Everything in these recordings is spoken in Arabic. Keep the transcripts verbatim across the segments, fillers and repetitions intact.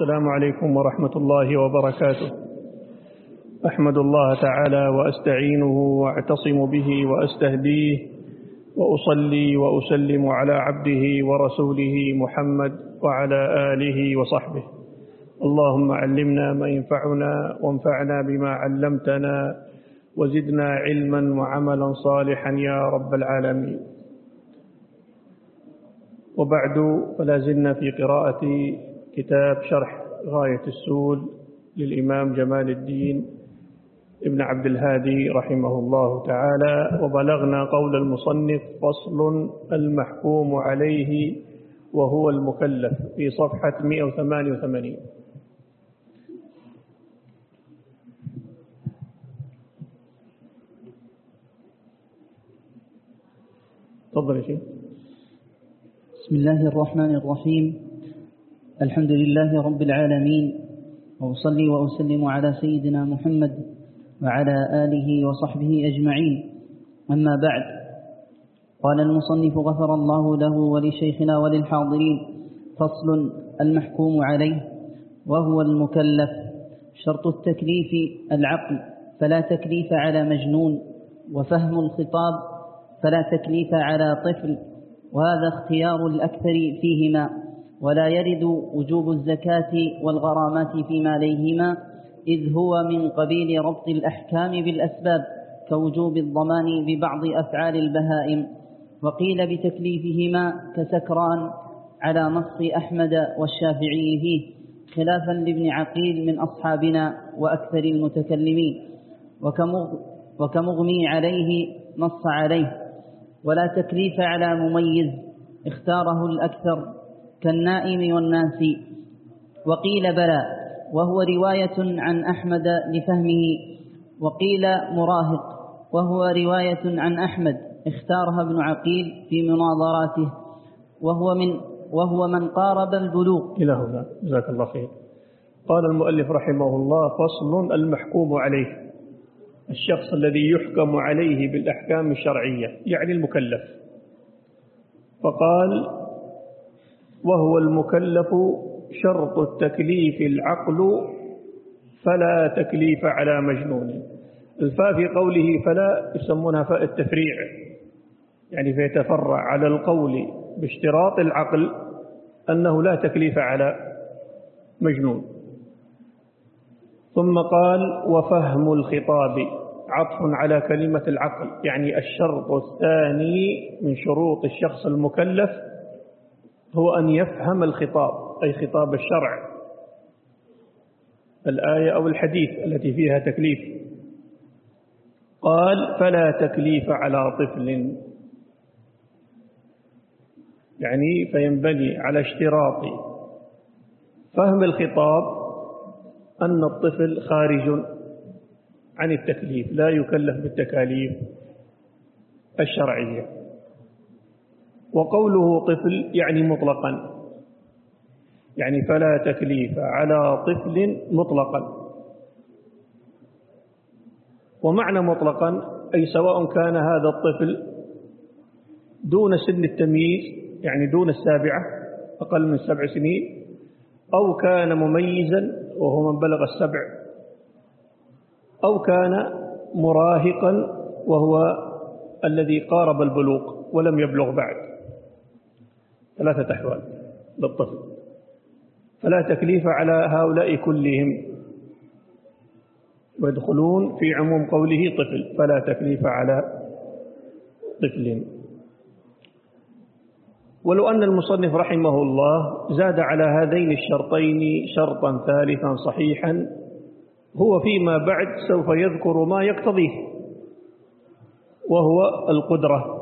السلام عليكم ورحمة الله وبركاته. أحمد الله تعالى وأستعينه وأعتصم به وأستهديه وأصلي وأسلم على عبده ورسوله محمد وعلى آله وصحبه. اللهم علمنا ما ينفعنا وانفعنا بما علمتنا وزدنا علما وعملا صالحا يا رب العالمين. وبعد، فلا زلنا في قراءة كتاب شرح غاية السول للإمام جمال الدين ابن عبد الهادي رحمه الله تعالى، وبلغنا قول المصنف: فصل المحكوم عليه وهو المكلف، في صفحة مئة وثمانية وثمانين. تفضل يا شيخ. بسم الله الرحمن الرحيم. الحمد لله رب العالمين، وأصلي وأسلم على سيدنا محمد وعلى آله وصحبه أجمعين. أما بعد، قال المصنف غفر الله له ولشيخنا وللحاضرين: فصل المحكوم عليه وهو المكلف. شرط التكليف العقل، فلا تكليف على مجنون، وفهم الخطاب، فلا تكليف على طفل، وهذا اختيار الأكثر فيهما، ولا يرد وجوب الزكاة والغرامات فيما عليهما، إذ هو من قبيل ربط الأحكام بالأسباب، كوجوب الضمان ببعض أفعال البهائم. وقيل بتكليفهما كسكران على نص أحمد والشافعي فيه، خلافا لابن عقيل من أصحابنا وأكثر المتكلمين. وكمغمي عليه نص عليه. ولا تكليف على مميز، اختاره الأكثر كالنائم والناس. وقيل بلى، وهو رواية عن أحمد لفهمه. وقيل مراهق، وهو رواية عن أحمد اختارها ابن عقيل في مناظراته، وهو من وهو من قارب البلوغ. إلى هنا، جزاك الله خير. قال المؤلف رحمه الله: فصل المحكوم عليه، الشخص الذي يحكم عليه بالأحكام الشرعية، يعني المكلف. فقال: وهو المكلف شرط التكليف العقل، فلا تكليف على مجنون. الفاء في قوله فلا يسمونها فاء التفريع، يعني فيتفرع على القول باشتراط العقل أنه لا تكليف على مجنون. ثم قال: وفهم الخطاب، عطف على كلمة العقل، يعني الشرط الثاني من شروط الشخص المكلف هو أن يفهم الخطاب، أي خطاب الشرع، الآية أو الحديث التي فيها تكليف. قال: فلا تكليف على طفل، يعني فينبني على اشتراط فهم الخطاب أن الطفل خارج عن التكليف، لا يكلف بالتكاليف الشرعية. وقوله طفل يعني مطلقا، يعني فلا تكليف على طفل مطلقا. ومعنى مطلقا أي سواء كان هذا الطفل دون سن التمييز، يعني دون السابعة، أقل من سبع سنين، أو كان مميزا وهو من بلغ السبع، أو كان مراهقا وهو الذي قارب البلوغ ولم يبلغ بعد. ثلاثة أحوال للطفل، فلا تكليف على هؤلاء كلهم، ويدخلون في عموم قوله طفل، فلا تكليف على طفل. ولو أن المصنف رحمه الله زاد على هذين الشرطين شرطا ثالثا صحيحا، هو فيما بعد سوف يذكر ما يقتضيه، وهو القدرة.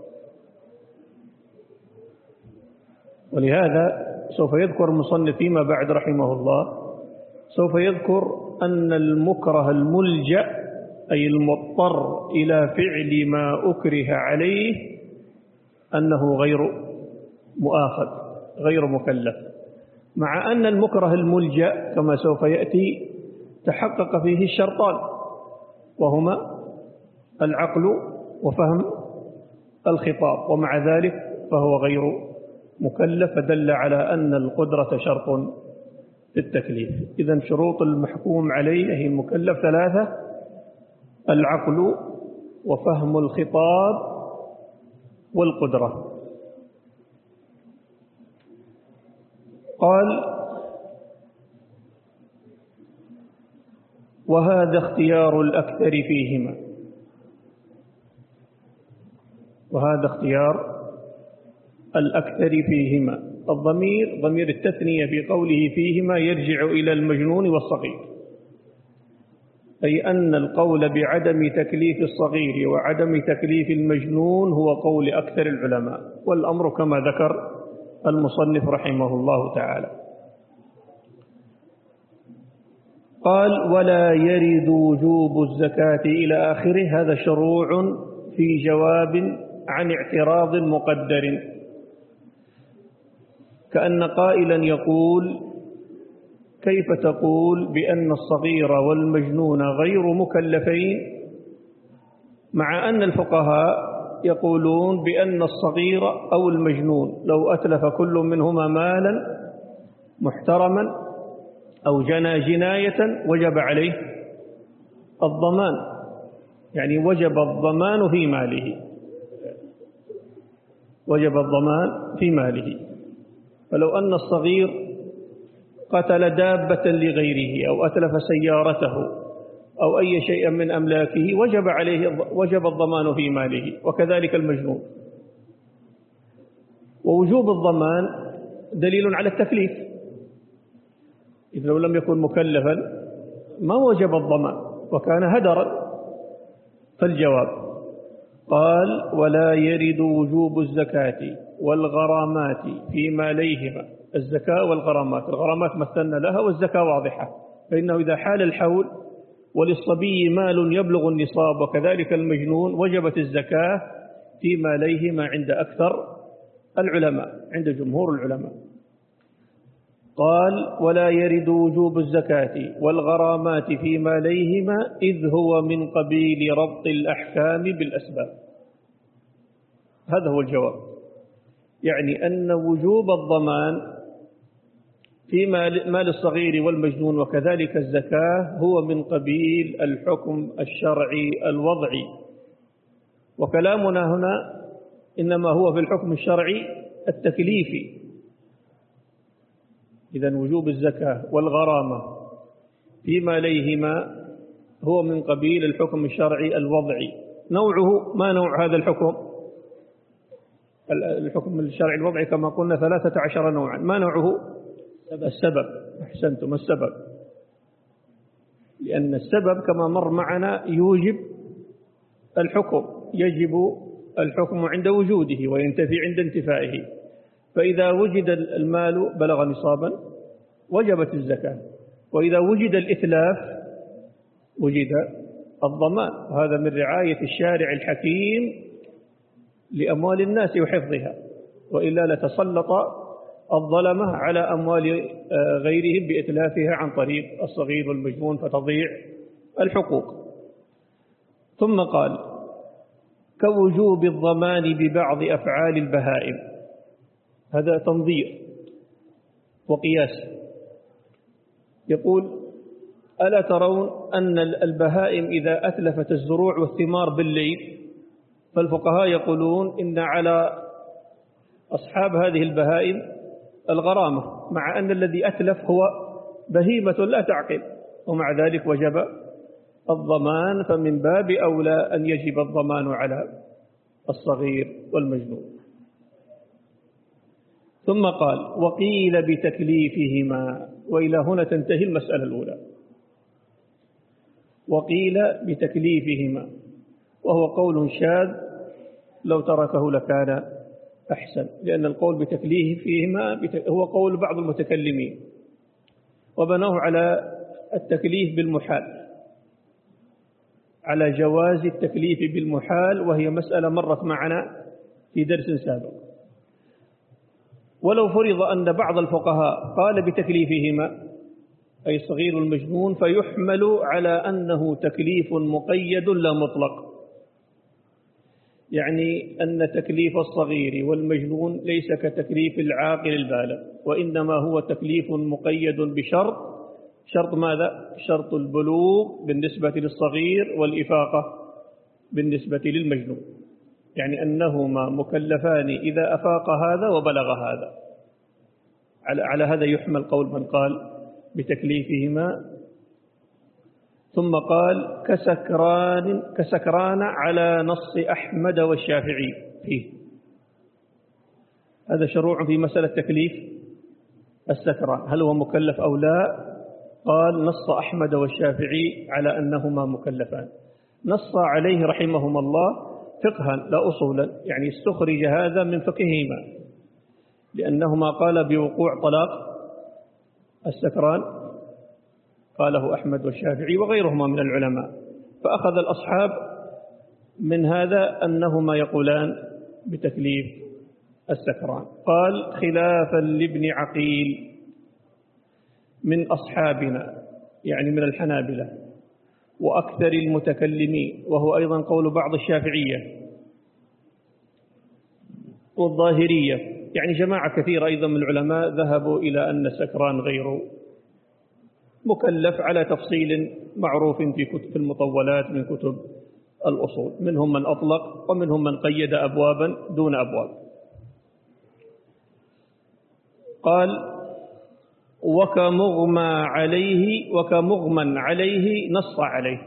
ولهذا سوف يذكر المصنف فيما بعد رحمه الله، سوف يذكر أن المكره الملجأ، أي المضطر إلى فعل ما أكره عليه، أنه غير مؤاخذ، غير مكلف، مع أن المكره الملجأ كما سوف يأتي تحقق فيه الشرطان، وهما العقل وفهم الخطاب، ومع ذلك فهو غير مكلف، فدل على أن القدرة شرط في التكليف. إذن شروط المحكوم عليه هي المكلف ثلاثة: العقل وفهم الخطاب والقدرة. قال: وهذا اختيار الأكثر فيهما. وهذا اختيار الأكثر فيهما. الضمير ضمير التثنية في قوله فيهما يرجع إلى المجنون والصغير، أي أن القول بعدم تكليف الصغير وعدم تكليف المجنون هو قول أكثر العلماء، والأمر كما ذكر المصنف رحمه الله تعالى. قال: ولا يرد وجوب الزكاة إلى آخره. هذا شروع في جواب عن اعتراض مقدر، كأن قائلا يقول: كيف تقول بأن الصغير والمجنون غير مكلفين مع أن الفقهاء يقولون بأن الصغير أو المجنون لو أتلف كل منهما مالا محترما أو جنى جناية وجب عليه الضمان، يعني وجب الضمان في ماله، وجب الضمان في ماله. فلو أن الصغير قتل دابة لغيره أو أتلف سيارته أو أي شيء من أملاكه وجب عليه وجب الضمان في ماله، وكذلك المجنون. ووجوب الضمان دليل على التكليف، إذ لو لم يكن مكلفا ما وجب الضمان وكان هدرا. فالجواب: قال: ولا يرد وجوب الزكاة والغرامات في ماليهما. الزكاة والغرامات، الغرامات مثلنا لها والزكاة واضحة، فإنه إذا حال الحول وللصبي مال يبلغ النصاب وكذلك المجنون وجبت الزكاة في ماليهما عند أكثر العلماء، عند جمهور العلماء. قال: ولا يرد وجوب الزكاة والغرامات في ماليهما إذ هو من قبيل ربط الأحكام بالأسباب. هذا هو الجواب، يعني أن وجوب الضمان في مال الصغير والمجنون وكذلك الزكاة هو من قبيل الحكم الشرعي الوضعي، وكلامنا هنا إنما هو في الحكم الشرعي التكليفي. إذن وجوب الزكاة والغرامة في ماليهما هو من قبيل الحكم الشرعي الوضعي. نوعه، ما نوع هذا الحكم؟ الحكم الشرعي الوضعي كما قلنا ثلاثة عشر نوعا. ما نوعه؟ السبب. أحسنتم، السبب. لأن السبب كما مر معنا يوجب الحكم، يجب الحكم عند وجوده وينتفي عند انتفائه. فإذا وجد المال بلغ نصابا وجبت الزكاة، وإذا وجد الإتلاف وجد الضمان. هذا من رعاية الشارع الحكيم لأموال الناس وحفظها، وإلا لتسلط الظلمة على أموال غيرهم بإتلافها عن طريق الصغير والمجنون فتضيع الحقوق. ثم قال: كوجوب الضمان ببعض أفعال البهائم. هذا تنظير وقياس. يقول: ألا ترون أن البهائم إذا أتلفت الزروع والثمار بالليل فالفقهاء يقولون إن على أصحاب هذه البهائم الغرامة، مع أن الذي أتلف هو بهيمة لا تعقل، ومع ذلك وجب الضمان، فمن باب أولى أن يجب الضمان على الصغير والمجنون. ثم قال: وقيل بتكليفهما. وإلى هنا تنتهي المسألة الأولى. وقيل بتكليفهما، وهو قول شاذ لو تركه لكان أحسن، لأن القول بتكليفهما هو قول بعض المتكلمين، وبنوه على التكليف بالمحال، على جواز التكليف بالمحال، وهي مسألة مرت معنا في درس سابق. ولو فرض أن بعض الفقهاء قال بتكليفهما أي الصغير والمجنون فيحمل على أنه تكليف مقيد لا مطلق، يعني أن تكليف الصغير والمجنون ليس كتكليف العاقل البالغ، وإنما هو تكليف مقيد بشرط. شرط ماذا؟ شرط البلوغ بالنسبة للصغير والإفاقة بالنسبة للمجنون، يعني أنهما مكلفان إذا أفاق هذا وبلغ هذا. على هذا يحمل قول من قال بتكليفهما. ثم قال كسكران كسكران على نص أحمد والشافعي فيه. هذا شروع في مسألة تكليف السكران، هل هو مكلف أو لا؟ قال نص أحمد والشافعي على أنهما مكلفان، نص عليه رحمهما الله فقها لا أصولا، يعني استخرج هذا من فقههما، لأنهما قال بوقوع طلاق السكران، قاله أحمد والشافعي وغيرهما من العلماء، فأخذ الأصحاب من هذا أنهما يقولان بتكليف السكران. قال خلافا لابن عقيل من أصحابنا، يعني من الحنابلة وأكثر المتكلمين، وهو أيضا قول بعض الشافعية والظاهرية، يعني جماعة كثيرة أيضا من العلماء ذهبوا إلى أن السكران غير مكلف على تفصيل معروف في كتب المطولات من كتب الأصول، منهم من أطلق ومنهم من قيد أبوابا دون أبواب. قال وكمغمى عليه وكمغمى عليه نص عليه.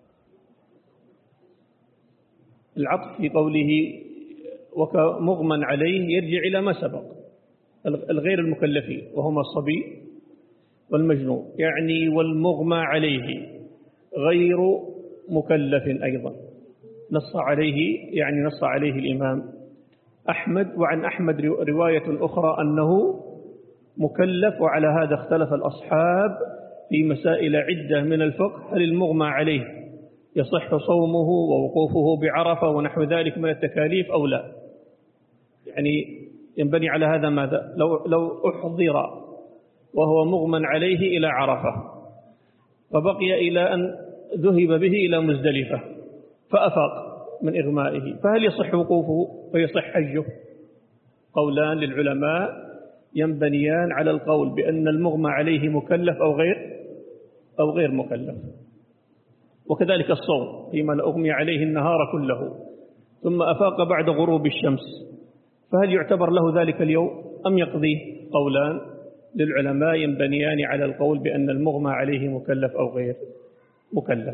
العطف في قوله وكمغمى عليه يرجع إلى ما سبق، الغير المكلفين وهما الصبي والمجنون، يعني والمغمى عليه غير مكلف أيضا. نص عليه يعني نص عليه الإمام أحمد، وعن أحمد رواية أخرى أنه مكلف، وعلى هذا اختلف الأصحاب في مسائل عدة من الفقه، هل المغمى عليه يصح صومه ووقوفه بعرفة ونحو ذلك من التكاليف أو لا؟ يعني ينبني على هذا ماذا؟ لو, لو أحضر وهو مغمى عليه إلى عرفة فبقي إلى أن ذهب به إلى مزدلفة فأفاق من إغمائه، فهل يصح وقوفه ويصح حجه؟ قولان للعلماء ينبنيان على القول بأن المغمى عليه مكلف أو غير أو غير مكلف. وكذلك الصوم فيما أغمي عليه النهار كله ثم أفاق بعد غروب الشمس، فهل يعتبر له ذلك اليوم أم يقضيه؟ قولان للعلماء ينبنيان على القول بأن المغمى عليه مكلف أو غير مكلف.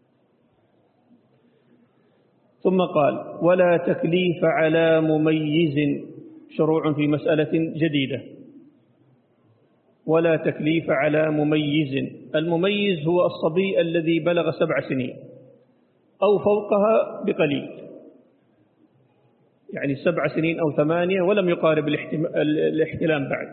ثم قال ولا تكليف على مميز، شروع في مسألة جديدة. ولا تكليف على مميز، المميز هو الصبي الذي بلغ سبع سنين أو فوقها بقليل، يعني سبع سنين أو ثمانية ولم يقارب الاحتلام بعد.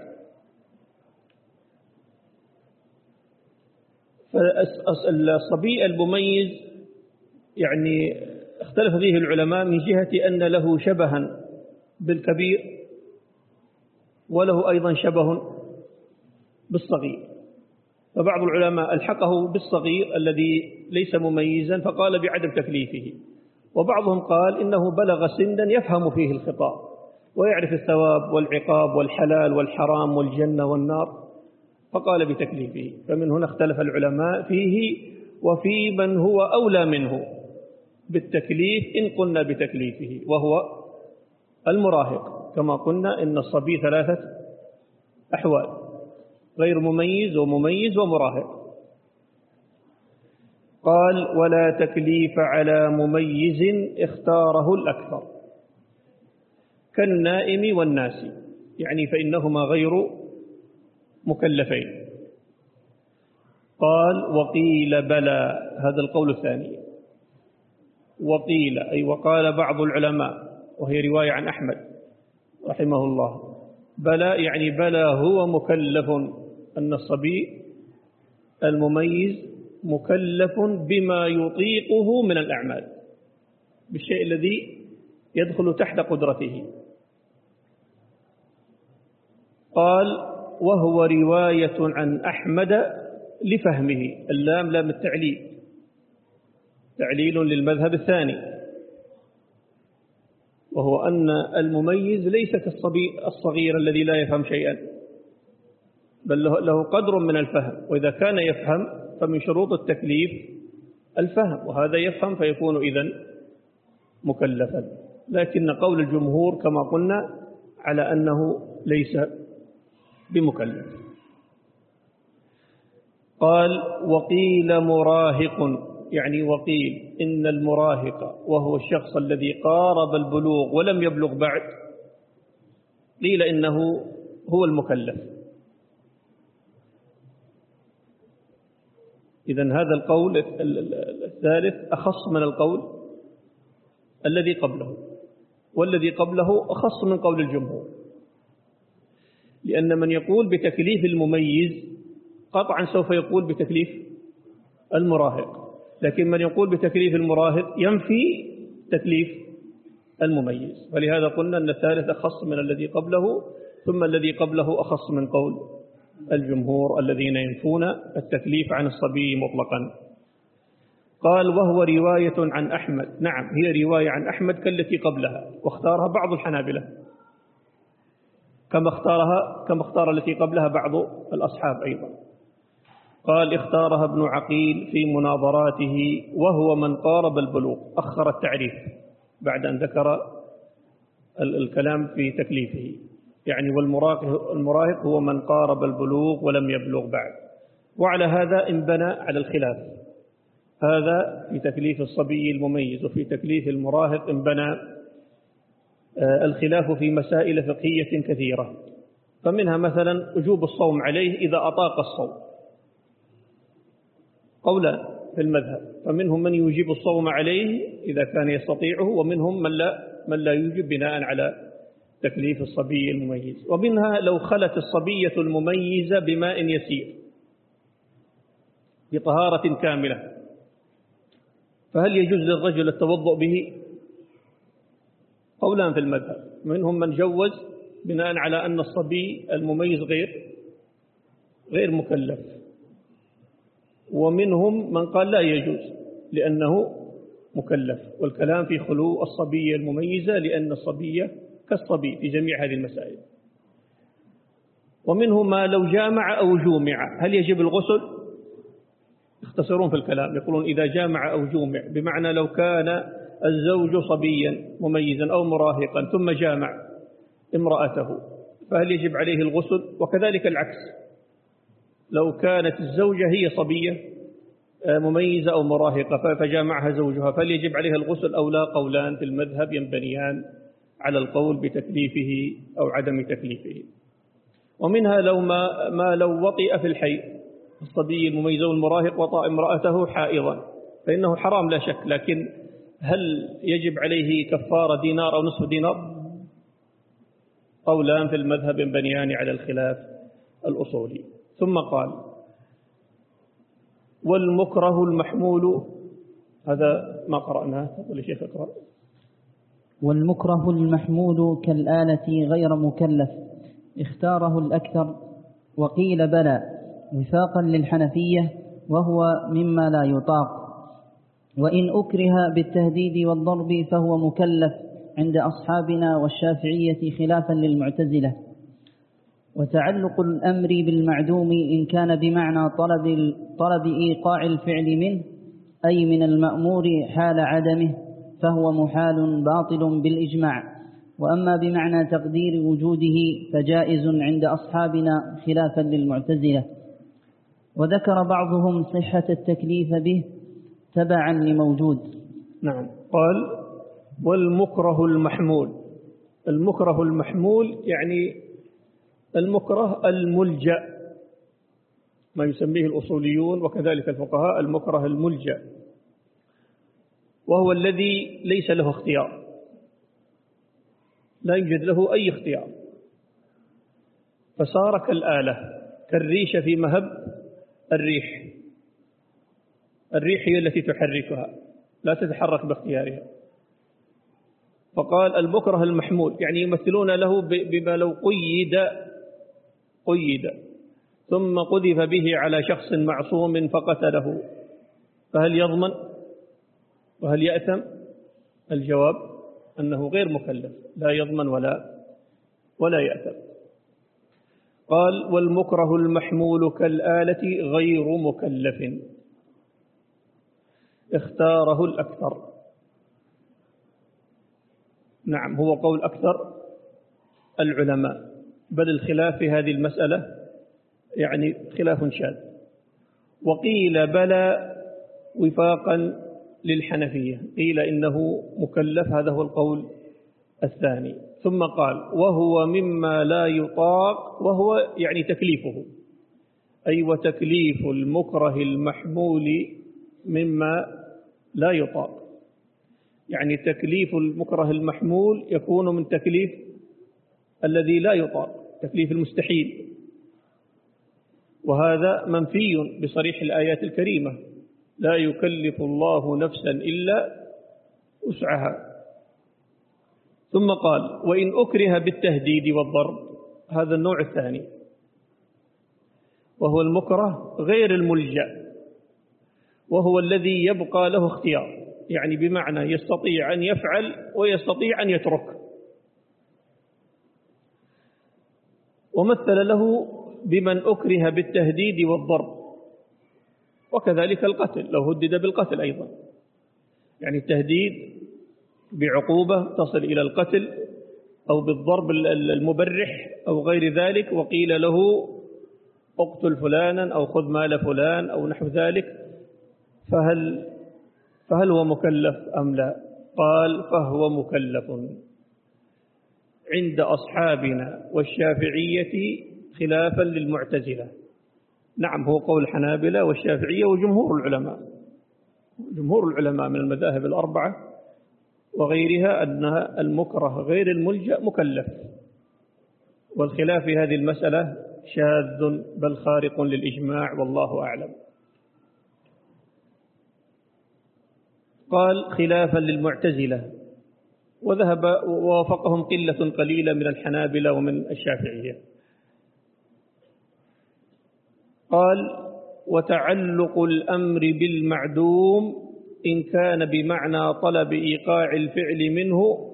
فالصبي المميز يعني اختلف فيه العلماء من جهة أن له شبها بالكبير وله أيضا شبه بالصغير، فبعض العلماء ألحقه بالصغير الذي ليس مميزا فقال بعدم تكليفه، وبعضهم قال إنه بلغ سنا يفهم فيه الخطاب ويعرف الثواب والعقاب والحلال والحرام والجنة والنار فقال بتكليفه. فمن هنا اختلف العلماء فيه وفي من هو أولى منه بالتكليف إن قلنا بتكليفه، وهو المراهق. كما قلنا إن الصبي ثلاثة أحوال: غير مميز ومميز ومراهق. قال ولا تكليف على مميز اختاره الأكثر كالنائم والناس، يعني فإنهما غير مكلفين. قال وقيل بلى، هذا القول الثاني. وقيل أي وقال بعض العلماء، وهي رواية عن أحمد رحمه الله، بلى يعني بلى هو مكلف، أن الصبي المميز مكلف بما يطيقه من الأعمال، بالشيء الذي يدخل تحت قدرته. قال وهو رواية عن أحمد لفهمه، اللام لام التعليل، تعليل للمذهب الثاني. وهو أن المميز ليس كالصبي الصغير الذي لا يفهم شيئا، بل له قدر من الفهم، وإذا كان يفهم فمن شروط التكليف الفهم، وهذا يفهم فيكون إذن مكلفا. لكن قول الجمهور كما قلنا على أنه ليس بمكلف. قال وقيل مراهق، يعني وقيل إن المراهق وهو الشخص الذي قارب البلوغ ولم يبلغ بعد، قيل إنه هو المكلف. إذن هذا القول الثالث أخص من القول الذي قبله، والذي قبله أخص من قول الجمهور، لأن من يقول بتكليف المميز قطعا سوف يقول بتكليف المراهق، لكن من يقول بتكليف المراهق ينفي تكليف المميز، فلهذا قلنا أن الثالث أخص من الذي قبله، ثم الذي قبله أخص من قول الجمهور الذين ينفون التكليف عن الصبي مطلقا. قال وهو رواية عن أحمد، نعم هي رواية عن أحمد كالتي قبلها، واختارها بعض الحنابلة كما اختارها كما اختار التي قبلها بعض الأصحاب أيضا. قال اختارها ابن عقيل في مناظراته وهو من قارب البلوغ، أخر التعريف بعد أن ذكر الكلام في تكليفه، يعني والمراهق هو من قارب البلوغ ولم يبلغ بعد. وعلى هذا انبنى على الخلاف، هذا في تكليف الصبي المميز، وفي تكليف المراهق انبنى الخلاف في مسائل فقهية كثيرة، فمنها مثلا وجوب الصوم عليه إذا أطاق الصوم، قولا في المذهب، فمنهم من يوجب الصوم عليه إذا كان يستطيعه، ومنهم من لا من لا يوجب بناء على تكليف الصبي المميز. ومنها لو خلت الصبية المميزة بماء يسير بطهارة كاملة، فهل يجوز للرجل التوضؤ به؟ قولان في المذهب، منهم من جوز بناء على أن الصبي المميز غير غير مكلف، ومنهم من قال لا يجوز لأنه مكلف، والكلام في خلو الصبية المميزة لأن الصبية كالصبي في جميع هذه المسائل. ومنهم ما لو جامع أو جومع هل يجب الغسل؟ يختصرون في الكلام، يقولون إذا جامع أو جومع، بمعنى لو كان الزوج صبيا مميزا أو مراهقا ثم جامع امرأته فهل يجب عليه الغسل؟ وكذلك العكس، لو كانت الزوجة هي صبية مميزة أو مراهقة فجامعها زوجها فهل يجب عليها الغسل أو لا؟ قولان في المذهب ينبنيان على القول بتكليفه أو عدم تكليفه. ومنها لو ما, ما لو وطئ في الحي الصبي المميز والمراهق وطأ امرأته حائضا فإنه حرام لا شك، لكن هل يجب عليه كفارة دينار أو نصف دينار؟ قولان في المذهب ينبنيان على الخلاف الأصولي. ثم قال والمكره المحمول، هذا ما قرأناه، تفضل شيخ اقرأ. والمكره المحمول كالآلة غير مكلف، اختاره الأكثر، وقيل بلى وفاقا للحنفية وهو مما لا يطاق، وإن أكره بالتهديد والضرب فهو مكلف عند أصحابنا والشافعية خلافا للمعتزلة. وتعلق الأمر بالمعدوم إن كان بمعنى طلب, طلب إيقاع الفعل منه أي من المأمور حال عدمه فهو محال باطل بالإجماع، وأما بمعنى تقدير وجوده فجائز عند أصحابنا خلافا للمعتزلة. وذكر بعضهم صحة التكليف به تبعا لموجود. نعم. قال والمكره المحمول، المكره المحمول يعني المكره الملجأ، ما يسميه الأصوليون وكذلك الفقهاء المكره الملجأ، وهو الذي ليس له اختيار، لا يوجد له أي اختيار، فصار كالآلة، كالريشة في مهب الريح، الريح هي التي تحركها لا تتحرك باختيارها. فقال المكره المحمول، يعني يمثلون له بما لو قيد قيد ثم قذف به على شخص معصوم فقتله فهل يضمن وهل يأثم؟ الجواب أنه غير مكلف، لا يضمن ولا ولا يأثم. قال والمكره المحمول كالآلة غير مكلف، اختاره الأكثر. نعم، هو قول أكثر العلماء، بل الخلاف في هذه المسألة يعني خلاف شاذ. وقيل بلى وفاقا للحنفية، قيل إنه مكلف، هذا هو القول الثاني. ثم قال وهو مما لا يطاق، وهو يعني تكليفه، أي وتكليف المكره المحمول مما لا يطاق، يعني تكليف المكره المحمول يكون من تكليف الذي لا يطاق، تكليف المستحيل، وهذا منفي بصريح الآيات الكريمة: لا يكلف الله نفسا إلا وسعها. ثم قال وإن أكره بالتهديد والضرب، هذا النوع الثاني، وهو المكره غير الملجأ، وهو الذي يبقى له اختيار، يعني بمعنى يستطيع أن يفعل ويستطيع أن يترك. ومثل له بمن أكره بالتهديد والضرب، وكذلك القتل لو هدد بالقتل أيضا، يعني التهديد بعقوبة تصل إلى القتل أو بالضرب المبرح أو غير ذلك، وقيل له اقتل فلانا أو خذ مال فلان أو نحو ذلك، فهل فهل هو مكلف أم لا؟ قال فهو مكلف عند أصحابنا والشافعية خلافا للمعتزلة. نعم، هو قول الحنابلة والشافعية وجمهور العلماء، جمهور العلماء من المذاهب الأربعة وغيرها أن المكره غير الملجأ مكلف، والخلاف في هذه المسألة شاذ بل خارق للإجماع، والله أعلم. قال خلافا للمعتزلة، وذهب ووافقهم قلة قليلة من الحنابلة ومن الشافعية. قال وتعلق الأمر بالمعدوم إن كان بمعنى طلب إيقاع الفعل منه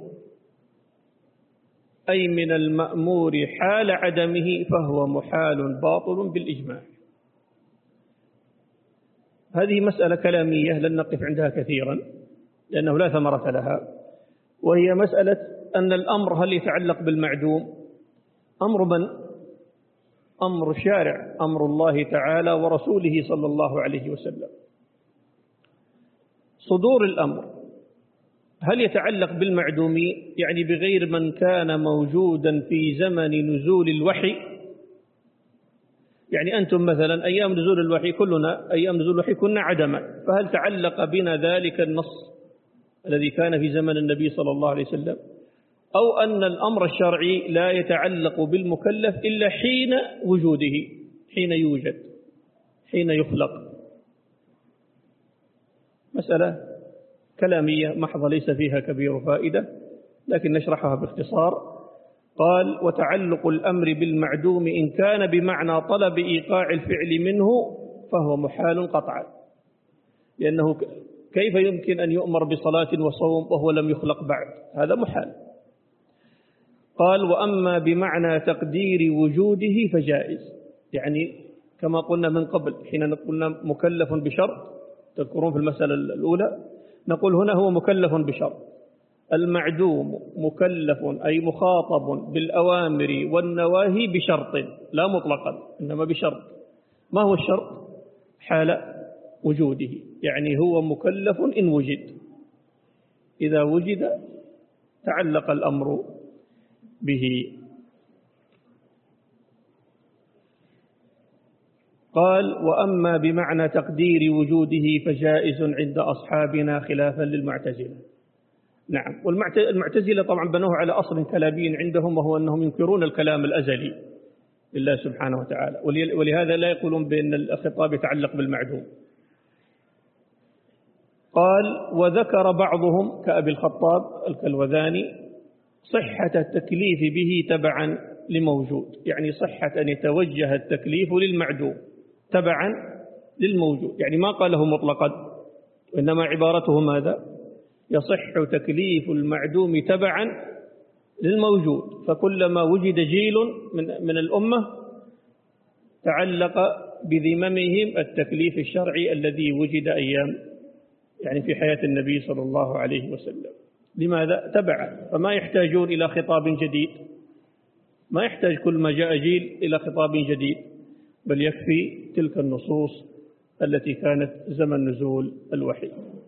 أي من المأمور حال عدمه فهو محال باطل بالإجماع. هذه مسألة كلامية لن نقف عندها كثيرا لأنه لا ثمرة لها، وهي مسألة أن الأمر هل يتعلق بالمعدوم؟ أمر من؟ أمر الشارع، أمر الله تعالى ورسوله صلى الله عليه وسلم. صدور الأمر هل يتعلق بالمعدوم، يعني بغير من كان موجودا في زمن نزول الوحي؟ يعني أنتم مثلا أيام نزول الوحي كلنا أيام نزول الوحي كنا عدما، فهل تعلق بنا ذلك النص الذي كان في زمن النبي صلى الله عليه وسلم؟ أو أن الأمر الشرعي لا يتعلق بالمكلف إلا حين وجوده، حين يوجد، حين يخلق؟ مسألة كلامية محضة ليس فيها كبير فائدة، لكن نشرحها باختصار. قال وتعلق الأمر بالمعدوم إن كان بمعنى طلب إيقاع الفعل منه فهو محال قطعا، لأنه كيف يمكن أن يؤمر بصلاة وصوم وهو لم يخلق بعد؟ هذا محال. قال وأما بمعنى تقدير وجوده فجائز، يعني كما قلنا من قبل حين قلنا مكلف بشرط، تذكرون في المسألة الأولى نقول هنا هو مكلف بشرط، المعدوم مكلف أي مخاطب بالأوامر والنواهي بشرط، لا مطلقا إنما بشرط. ما هو الشرط؟ حال وجوده، يعني هو مكلف إن وجد، إذا وجد تعلق الأمر به. قال وأما بمعنى تقدير وجوده فجائز عند أصحابنا خلافا للمعتزلة. نعم، والمعتزلة طبعا بنوه على أصل كلامي عندهم، وهو أنهم ينكرون الكلام الأزلي لله سبحانه وتعالى، ولهذا لا يقولون بأن الخطاب يتعلق بالمعدوم. قال وذكر بعضهم كأبي الخطاب الكلوذاني صحة التكليف به تبعا لموجود، يعني صحة أن يتوجه التكليف للمعدوم تبعا للموجود، يعني ما قاله مطلقا، وإنما عبارته ماذا؟ يصح تكليف المعدوم تبعا للموجود، فكلما وجد جيل من من الأمة تعلق بذممهم التكليف الشرعي الذي وجد أيام يعني في حياة النبي صلى الله عليه وسلم. لماذا؟ تبعا، فما يحتاجون إلى خطاب جديد، ما يحتاج كل ما جاء جيل إلى خطاب جديد، بل يكفي تلك النصوص التي كانت زمن نزول الوحي.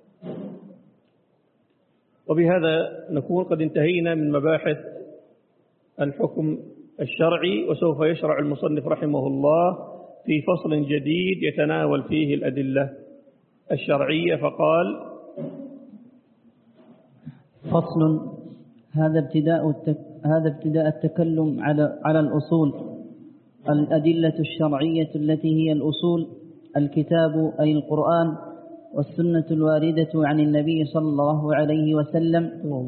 وبهذا نكون قد انتهينا من مباحث الحكم الشرعي، وسوف يشرع المصنف رحمه الله في فصل جديد يتناول فيه الأدلة الشرعية، فقال: فصل. هذا ابتداء التك... هذا ابتداء التكلم على على الأصول. الأدلة الشرعية التي هي الأصول: الكتاب أي القرآن، والسنة الواردة عن النبي صلى الله عليه وسلم،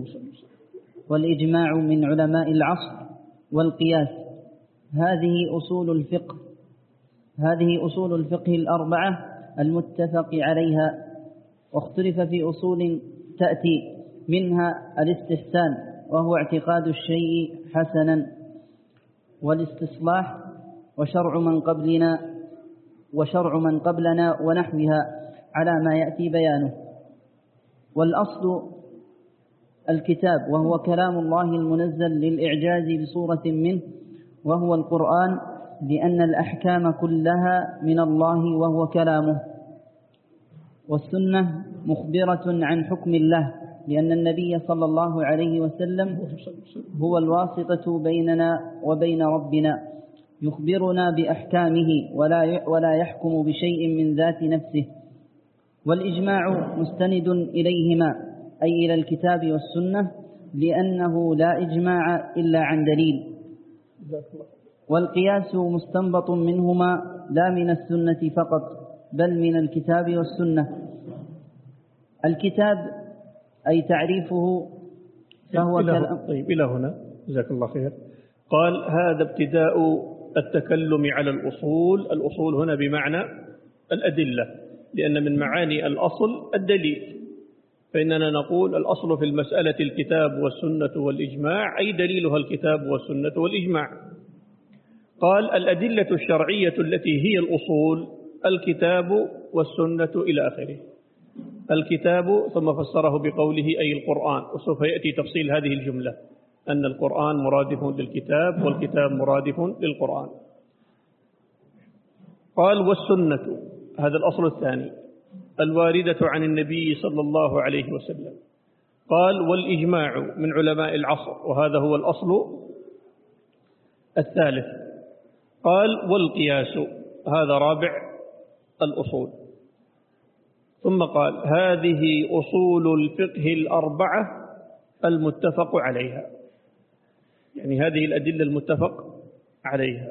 والإجماع من علماء العصر، والقياس. هذه أصول الفقه هذه أصول الفقه الأربعة المتفق عليها، واختلف في أصول تأتي منها الاستحسان، وهو اعتقاد الشيء حسنا، والاستصلاح، وشرع من قبلنا وشرع من قبلنا ونحوها على ما يأتي بيانه. والأصل الكتاب، وهو كلام الله المنزل للإعجاز بصورة منه، وهو القرآن، لأن الأحكام كلها من الله وهو كلامه. والسنة مخبرة عن حكم الله، لأن النبي صلى الله عليه وسلم هو الواسطة بيننا وبين ربنا، يخبرنا بأحكامه ولا ولا يحكم بشيء من ذات نفسه. والإجماع مستند إليهما، أي إلى الكتاب والسنة، لأنه لا إجماع إلا عن دليل. والقياس مستنبط منهما لا من السنة فقط، بل من الكتاب والسنة. الكتاب أي تعريفه فهو كلام. طيب إلى هنا جزاك الله خير. قال: هذا ابتداء التكلم على الأصول. الأصول هنا بمعنى الأدلة، لأن من معاني الأصل الدليل، فإننا نقول الأصل في المسألة الكتاب والسنة والإجماع، أي دليلها الكتاب والسنة والإجماع. قال: الأدلة الشرعية التي هي الأصول: الكتاب والسنة إلى آخره. الكتاب ثم فسره بقوله أي القرآن، وسوف يأتي تفصيل هذه الجملة أن القرآن مرادف للكتاب والكتاب مرادف للقرآن. قال: والسنة، هذا الأصل الثاني، الواردة عن النبي صلى الله عليه وسلم. قال: والإجماع من علماء العصر، وهذا هو الأصل الثالث. قال: والقياس، هذا رابع الأصول. ثم قال: هذه أصول الفقه الأربعة المتفق عليها، يعني هذه الأدلة المتفق عليها.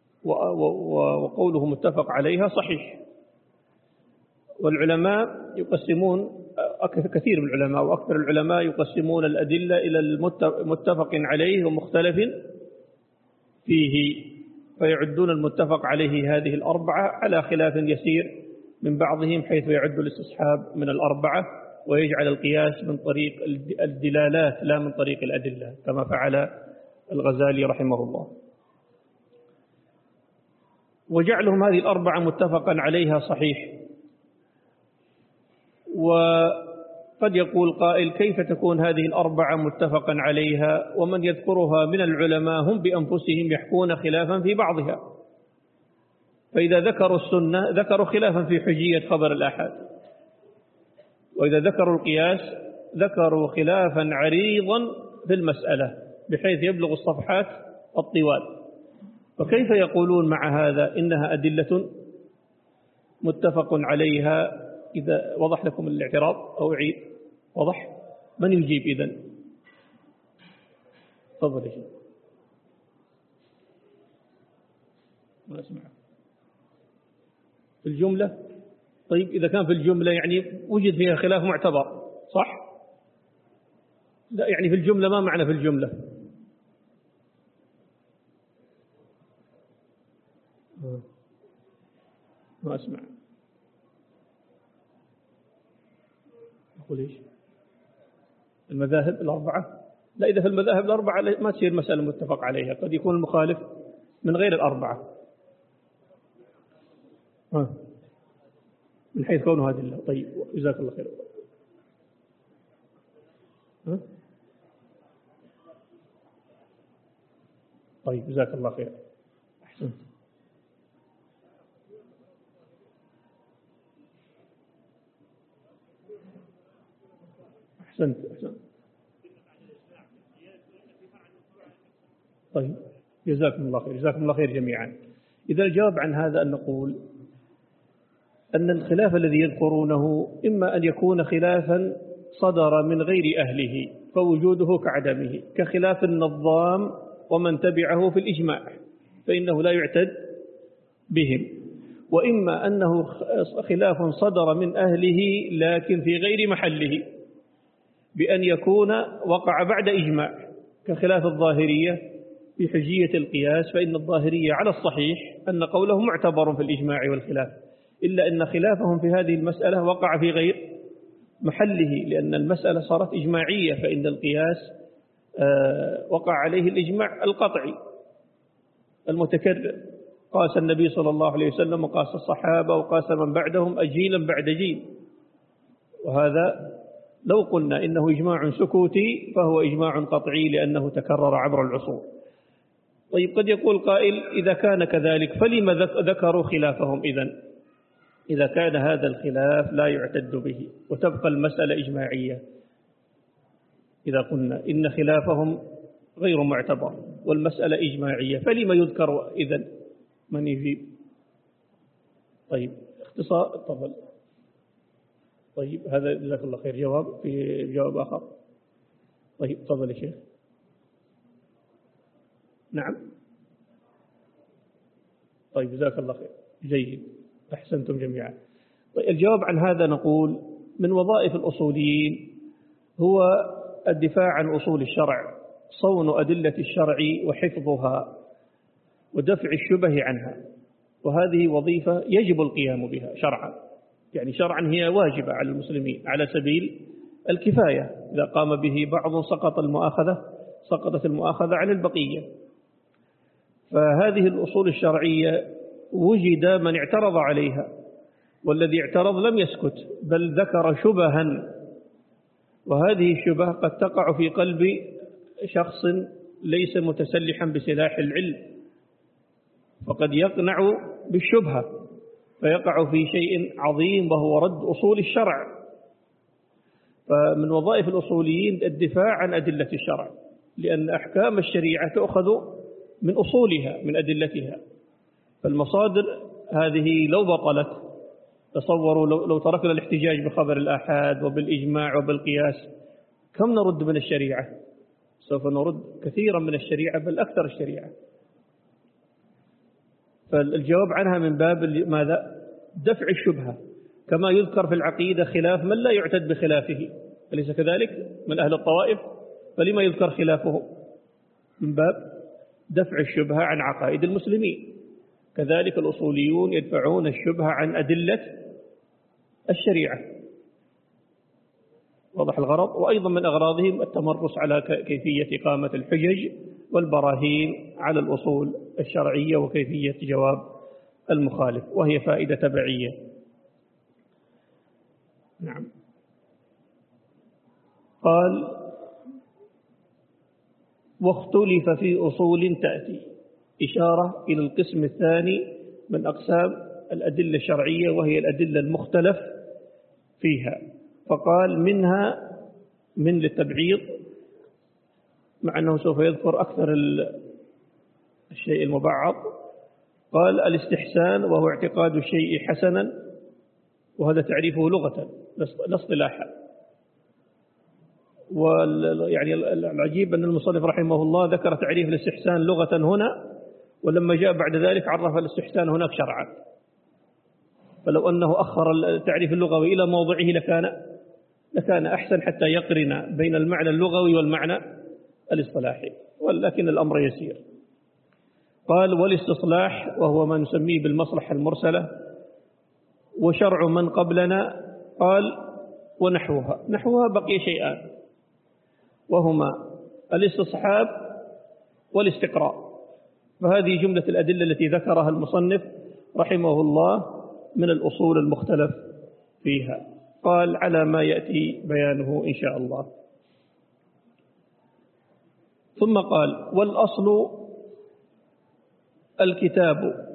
وقوله متفق عليها صحيح. والعلماء يقسمون، كثير من العلماء وأكثر العلماء يقسمون الأدلة إلى المتفق عليه ومختلف فيه، فيعدون المتفق عليه هذه الأربعة على خلاف يسير من بعضهم، حيث يعد الاستصحاب من الأربعة ويجعل القياس من طريق الدلالات لا من طريق الأدلة، كما فعل الغزالي رحمه الله. وجعلهم هذه الأربعة متفقا عليها صحيح. وقد يقول قائل: كيف تكون هذه الأربعة متفقا عليها ومن يذكرها من العلماء هم بأنفسهم يحكون خلافا في بعضها؟ فإذا ذكروا السنة ذكروا خلافا في حجية خبر الآحاد، وإذا ذكروا القياس ذكروا خلافا عريضا في المسألة بحيث يبلغ الصفحات الطوال. فكيف يقولون مع هذا إنها أدلة متفق عليها؟ إذا وضح لكم الاعتراض أو عيد وضح، من يجيب إذن؟ تفضل يا شيخ. ما أسمع في الجملة. طيب إذا كان في الجملة يعني وجد فيها خلاف معتبر، صح؟ لا، يعني في الجملة ما معنى في الجملة؟ ما أسمع. أقول إيش؟ المذاهب الأربعة؟ لا، إذا في المذاهب الأربعة ما تصير مسألة متفق عليها، قد يكون المخالف من غير الأربعة ها. من حيث كونه هذه الله. طيب جزاك الله خير. ها؟ طيب جزاك الله خير. أحسنت. أحسنت أحسنت. طيب جزاكم الله خير. جزاكم الله خير جميعا. إذا الجواب عن هذا أن نقول أن الخلاف الذي يذكرونه إما أن يكون خلافا صدر من غير أهله فوجوده كعدمه، كخلاف النظام ومن تبعه في الإجماع فإنه لا يعتد بهم، وإما أنه خلاف صدر من أهله لكن في غير محله بأن يكون وقع بعد إجماع، كخلاف الظاهرية في حجية القياس، فإن الظاهرية على الصحيح أن قولهم معتبر في الإجماع والخلاف، إلا أن خلافهم في هذه المسألة وقع في غير محله لأن المسألة صارت إجماعية، فإن القياس وقع عليه الإجماع القطعي المتكرر، قاس النبي صلى الله عليه وسلم وقاس الصحابة وقاس من بعدهم أجيلا بعد جيل، وهذا لو قلنا إنه إجماع سكوتي فهو إجماع قطعي لأنه تكرر عبر العصور. طيب قد يقول قائل إذا كان كذلك فلما ذكروا خلافهم إذن؟ إذا كان هذا الخلاف لا يعتد به وتبقى المسألة إجماعية، إذا قلنا إن خلافهم غير معتبر والمسألة إجماعية فلما يذكر إذن؟ من يجيب؟ طيب اختصار طبعا. طيب هذا جزاك الله خير. جواب في جواب آخر. طيب تفضل يا شيخ. نعم. طيب جزاك الله خير. جيد، أحسنتم جميعا. طيب الجواب عن هذا نقول من وظائف الأصوليين هو الدفاع عن أصول الشرع، صون أدلة الشرع وحفظها ودفع الشبه عنها، وهذه وظيفة يجب القيام بها شرعا، يعني شرعا هي واجبة على المسلمين على سبيل الكفاية، إذا قام به بعض سقط المؤاخذة سقطت المؤاخذة عن البقية. فهذه الأصول الشرعية وجد من اعترض عليها، والذي اعترض لم يسكت بل ذكر شبها، وهذه الشبه قد تقع في قلب شخص ليس متسلحا بسلاح العلم، فقد يقنع بالشبهة فيقع في شيء عظيم وهو رد أصول الشرع. فمن وظائف الأصوليين الدفاع عن أدلة الشرع، لأن أحكام الشريعة تأخذ من أصولها من أدلتها، فالمصادر هذه لو بطلت تصوروا لو, لو تركنا الاحتجاج بخبر الآحاد وبالإجماع وبالقياس كم نرد من الشريعة؟ سوف نرد كثيرا من الشريعة بل أكثر الشريعة. فالجواب عنها من باب ماذا؟ دفع الشبهة، كما يذكر في العقيدة خلاف من لا يعتد بخلافه، أليس كذلك؟ من أهل الطوائف فلما يذكر خلافه؟ من باب دفع الشبهة عن عقائد المسلمين. كذلك الأصوليون يدفعون الشبهة عن أدلة الشريعة، واضح الغرض. وأيضا من أغراضهم التمرس على كيفية إقامة الحجج والبراهين على الأصول الشرعية وكيفية جواب المخالف، وهي فائدة تبعية. نعم. قال واختلف في أصول تأتي، إشارة إلى القسم الثاني من أقسام الأدلة الشرعية وهي الأدلة المختلف فيها، فقال منها من للتبعيض، مع أنه سوف يذكر أكثر الشيء المبعض. قال الاستحسان وهو اعتقاد الشيء حسنا، وهذا تعريفه لغة لا اصطلاحا. ويعني العجيب أن المصنف رحمه الله ذكر تعريف الاستحسان لغة هنا، ولما جاء بعد ذلك عرف الاستحسان هناك شرعا، فلو أنه أخر التعريف اللغوي إلى موضعه لكان لكان أحسن حتى يقرن بين المعنى اللغوي والمعنى الاصطلاحي، ولكن الأمر يسير. قال والاستصلاح وهو ما نسميه بالمصلحة المرسلة، وشرع من قبلنا. قال ونحوها، نحوها بقي شيئان، وهما الاستصحاب والاستقراء. فهذه جملة الأدلة التي ذكرها المصنف رحمه الله من الأصول المختلف فيها. قال على ما يأتي بيانه إن شاء الله. ثم قال والأصل الكتاب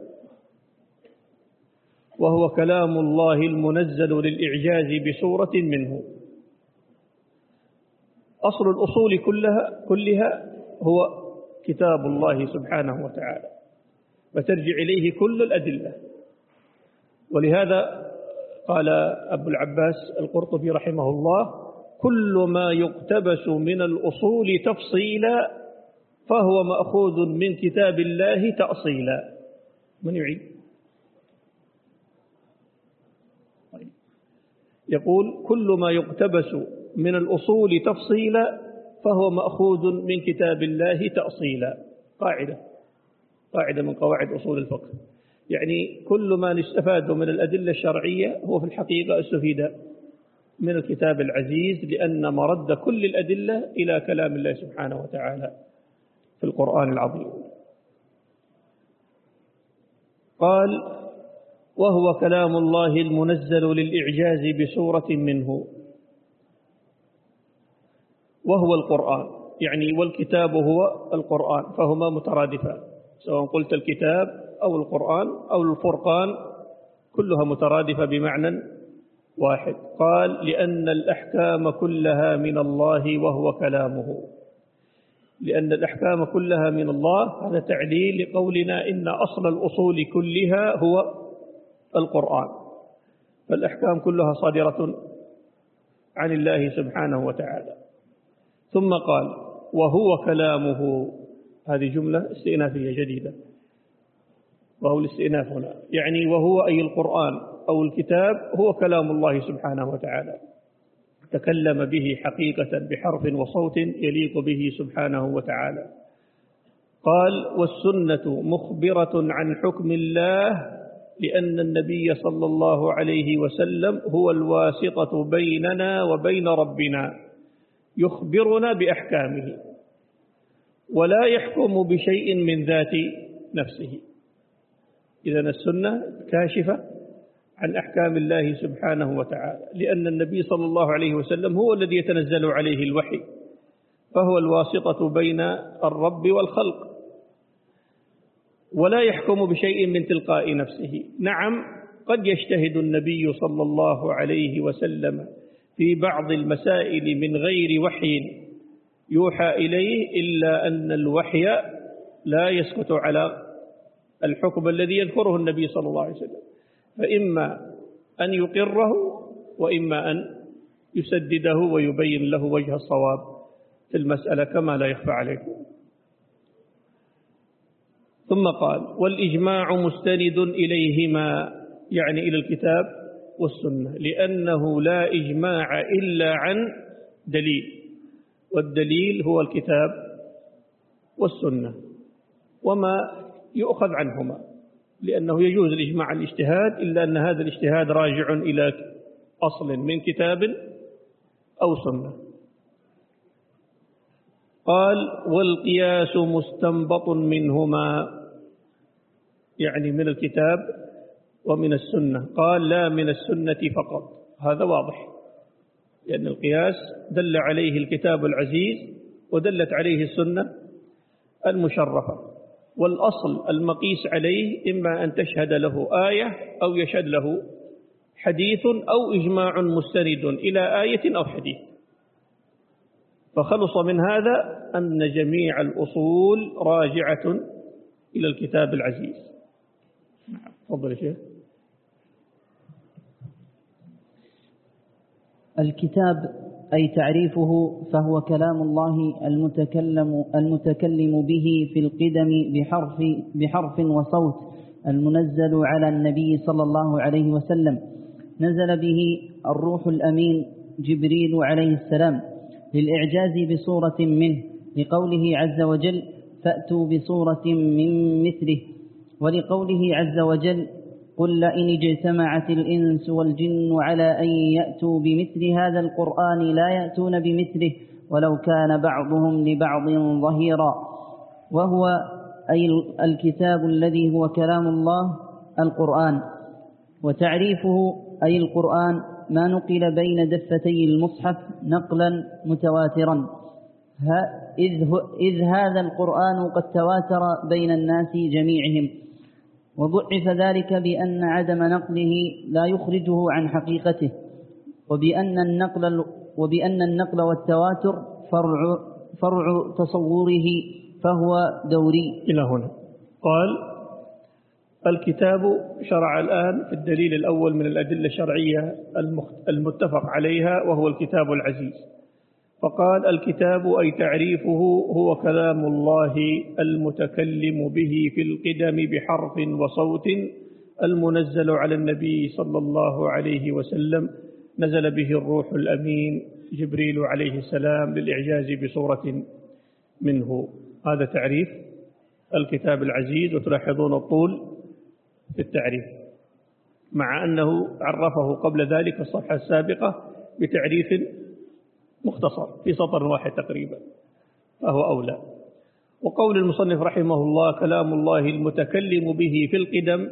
وهو كلام الله المنزل للإعجاز بسورة منه. أصل الأصول كلها كلها هو كتاب الله سبحانه وتعالى، فترجع إليه كل الأدلة. ولهذا قال أبو العباس القرطبي رحمه الله كل ما يقتبس من الأصول تفصيلا فهو مأخوذ من كتاب الله تأصيلا. من يعيد؟ يقول كل ما يقتبس من الأصول تفصيلا فهو مأخوذ من كتاب الله تأصيلا. قاعدة قاعدة من قواعد أصول الفقه، يعني كل ما نستفاد من الأدلة الشرعية هو في الحقيقة استفيد من الكتاب العزيز، لأن مرد كل الأدلة إلى كلام الله سبحانه وتعالى في القرآن العظيم. قال وهو كلام الله المنزل للإعجاز بسورة منه، وهو القرآن، يعني والكتاب هو القرآن، فهما مترادفان، سواء قلت الكتاب أو القرآن أو الفرقان كلها مترادفة بمعنى واحد. قال لأن الأحكام كلها من الله وهو كلامه، لأن الأحكام كلها من الله هذا تعليل لقولنا إن أصل الأصول كلها هو القرآن، فالأحكام كلها صادرة عن الله سبحانه وتعالى. ثم قال وهو كلامه، هذه جملة استئنافية جديدة، وهو الاستئناف هنا يعني وهو أي القرآن أو الكتاب هو كلام الله سبحانه وتعالى، تكلم به حقيقة بحرف وصوت يليق به سبحانه وتعالى. قال والسنة مخبرة عن حكم الله، لأن النبي صلى الله عليه وسلم هو الواسطة بيننا وبين ربنا، يخبرنا بأحكامه ولا يحكم بشيء من ذات نفسه. إذن السنة كاشفة عن أحكام الله سبحانه وتعالى، لأن النبي صلى الله عليه وسلم هو الذي يتنزل عليه الوحي، فهو الواسطة بين الرب والخلق، ولا يحكم بشيء من تلقاء نفسه. نعم قد يجتهد النبي صلى الله عليه وسلم في بعض المسائل من غير وحي يوحى إليه، إلا أن الوحي لا يسكت على الحكم الذي يذكره النبي صلى الله عليه وسلم، فإما أن يقره وإما أن يسدده ويبين له وجه الصواب في المسألة كما لا يخفى عليكم. ثم قال والإجماع مستند إليهما، يعني إلى الكتاب والسنة، لأنه لا إجماع إلا عن دليل، والدليل هو الكتاب والسنة وما يؤخذ عنهما، لأنه يجوز الإجماع عن الاجتهاد، إلا أن هذا الاجتهاد راجع إلى أصل من كتاب أو سنة. قال والقياس مستنبط منهما، يعني من الكتاب ومن السنة. قال لا من السنة فقط، هذا واضح، لأن القياس دل عليه الكتاب العزيز ودلت عليه السنة المشرفة، والأصل المقيس عليه إما أن تشهد له آية أو يشهد له حديث أو إجماع مستند إلى آية أو حديث. فخلص من هذا أن جميع الأصول راجعة إلى الكتاب العزيز. تفضل يا شيخ. الكتاب أي تعريفه فهو كلام الله المتكلم المتكلم به في القدم بحرف بحرف وصوت، المنزل على النبي صلى الله عليه وسلم، نزل به الروح الأمين جبريل عليه السلام للإعجاز بصورة منه، لقوله عز وجل فأتوا بصورة من مثله، ولقوله عز وجل قل لئن اجتمعت الإنس والجن على أن يأتوا بمثل هذا القرآن لا يأتون بمثله ولو كان بعضهم لبعض ظهيرا، وهو أي الكتاب الذي هو كلام الله القرآن. وتعريفه أي القرآن ما نقل بين دفتي المصحف نقلا متواترا، إذ هذا القرآن قد تواتر بين الناس جميعهم، وضعف ذلك بأن عدم نقله لا يخرجه عن حقيقته، وبأن النقل, وبأن النقل والتواتر فرع, فرع تصوره فهو دوري. إلى هنا قال الكتاب شرع الآن في الدليل الأول من الأدلة الشرعية المتفق عليها، وهو الكتاب العزيز. فقال الكتاب أي تعريفه هو كلام الله المتكلم به في القدم بحرف وصوت، المنزل على النبي صلى الله عليه وسلم، نزل به الروح الأمين جبريل عليه السلام للإعجاز بصورة منه. هذا تعريف الكتاب العزيز، وتلاحظون الطول في التعريف، مع أنه عرفه قبل ذلك الصفحة السابقة بتعريف مختصر في سطر واحد تقريبا، فهو أولى. وقول المصنف رحمه الله كلام الله المتكلم به في القدم،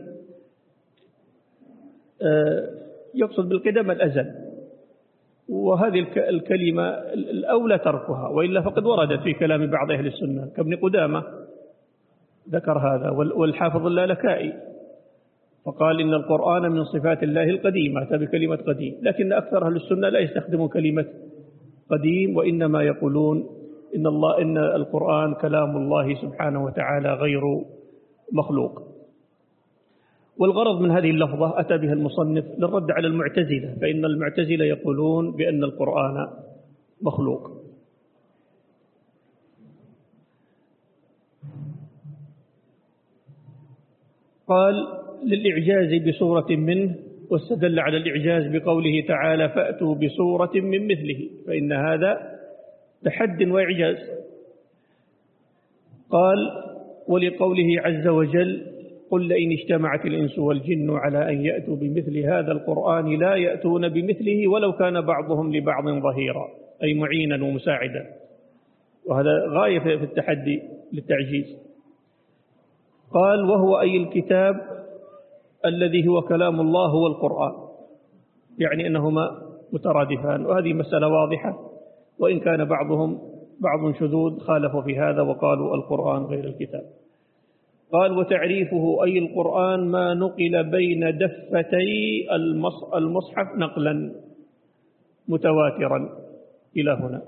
يقصد بالقدم الأزل، وهذه الكلمة الأولى تركها، وإلا فقد وردت في كلام بعض أهل السنة كابن قدامة ذكر هذا، والحافظ اللالكائي فقال إن القرآن من صفات الله القديمة، أتى بكلمة قديم، لكن أكثر أهل السنة لا يستخدمون كلمة قديم، وإنما يقولون إن الله إن القرآن كلام الله سبحانه وتعالى غير مخلوق. والغرض من هذه اللفظة أتى بها المصنف للرد على المعتزلة، فإن المعتزلة يقولون بأن القرآن مخلوق. قال للإعجاز بصورة منه، واستدل على الإعجاز بقوله تعالى فأتوا بصورة من مثله، فإن هذا تحد وإعجاز. قال ولقوله عز وجل قل لئن اجتمعت الإنس والجن على أن يأتوا بمثل هذا القرآن لا يأتون بمثله ولو كان بعضهم لبعض ظهيرا، أي معينا ومساعدا، وهذا غاية في التحدي للتعجيز. قال وهو أي الكتاب الذي هو كلام الله هو القرآن، يعني أنهما مترادفان، وهذه مسألة واضحة، وإن كان بعضهم بعض شذوذ خالفوا في هذا وقالوا القرآن غير الكتاب. قال وتعريفه أي القرآن ما نقل بين دفتي المصحف نقلا متواترا. إلى هنا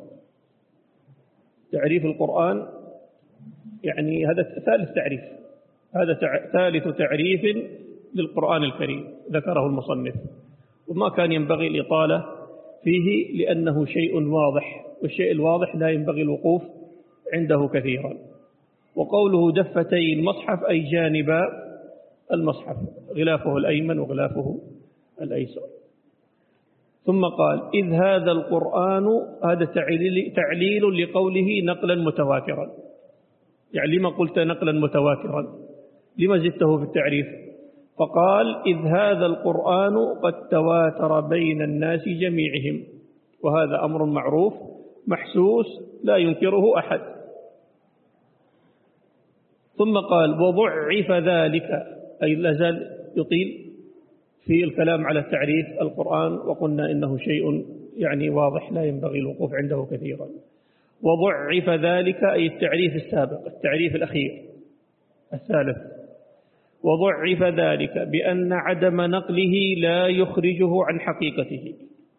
تعريف القرآن، يعني هذا ثالث تعريف، هذا ثالث تعريف للقرآن الكريم ذكره المصنف، وما كان ينبغي الإطالة فيه لأنه شيء واضح، والشيء الواضح لا ينبغي الوقوف عنده كثيرا. وقوله دفتي المصحف أي جانب المصحف، غلافه الأيمن وغلافه الأيسر. ثم قال إذ هذا القرآن، هذا تعليل لقوله نقلا متواترا، يعني لما قلت نقلا متواترا، لما زدته في التعريف؟ فقال إذ هذا القرآن قد تواتر بين الناس جميعهم، وهذا أمر معروف محسوس لا ينكره أحد. ثم قال وضعف ذلك، أي لازال يطيل في الكلام على التعريف القرآن، وقلنا إنه شيء يعني واضح لا ينبغي الوقوف عنده كثيرا. وضعف ذلك أي التعريف السابق، التعريف الأخير الثالث. وضعف ذلك بأن عدم نقله لا يخرجه عن حقيقته،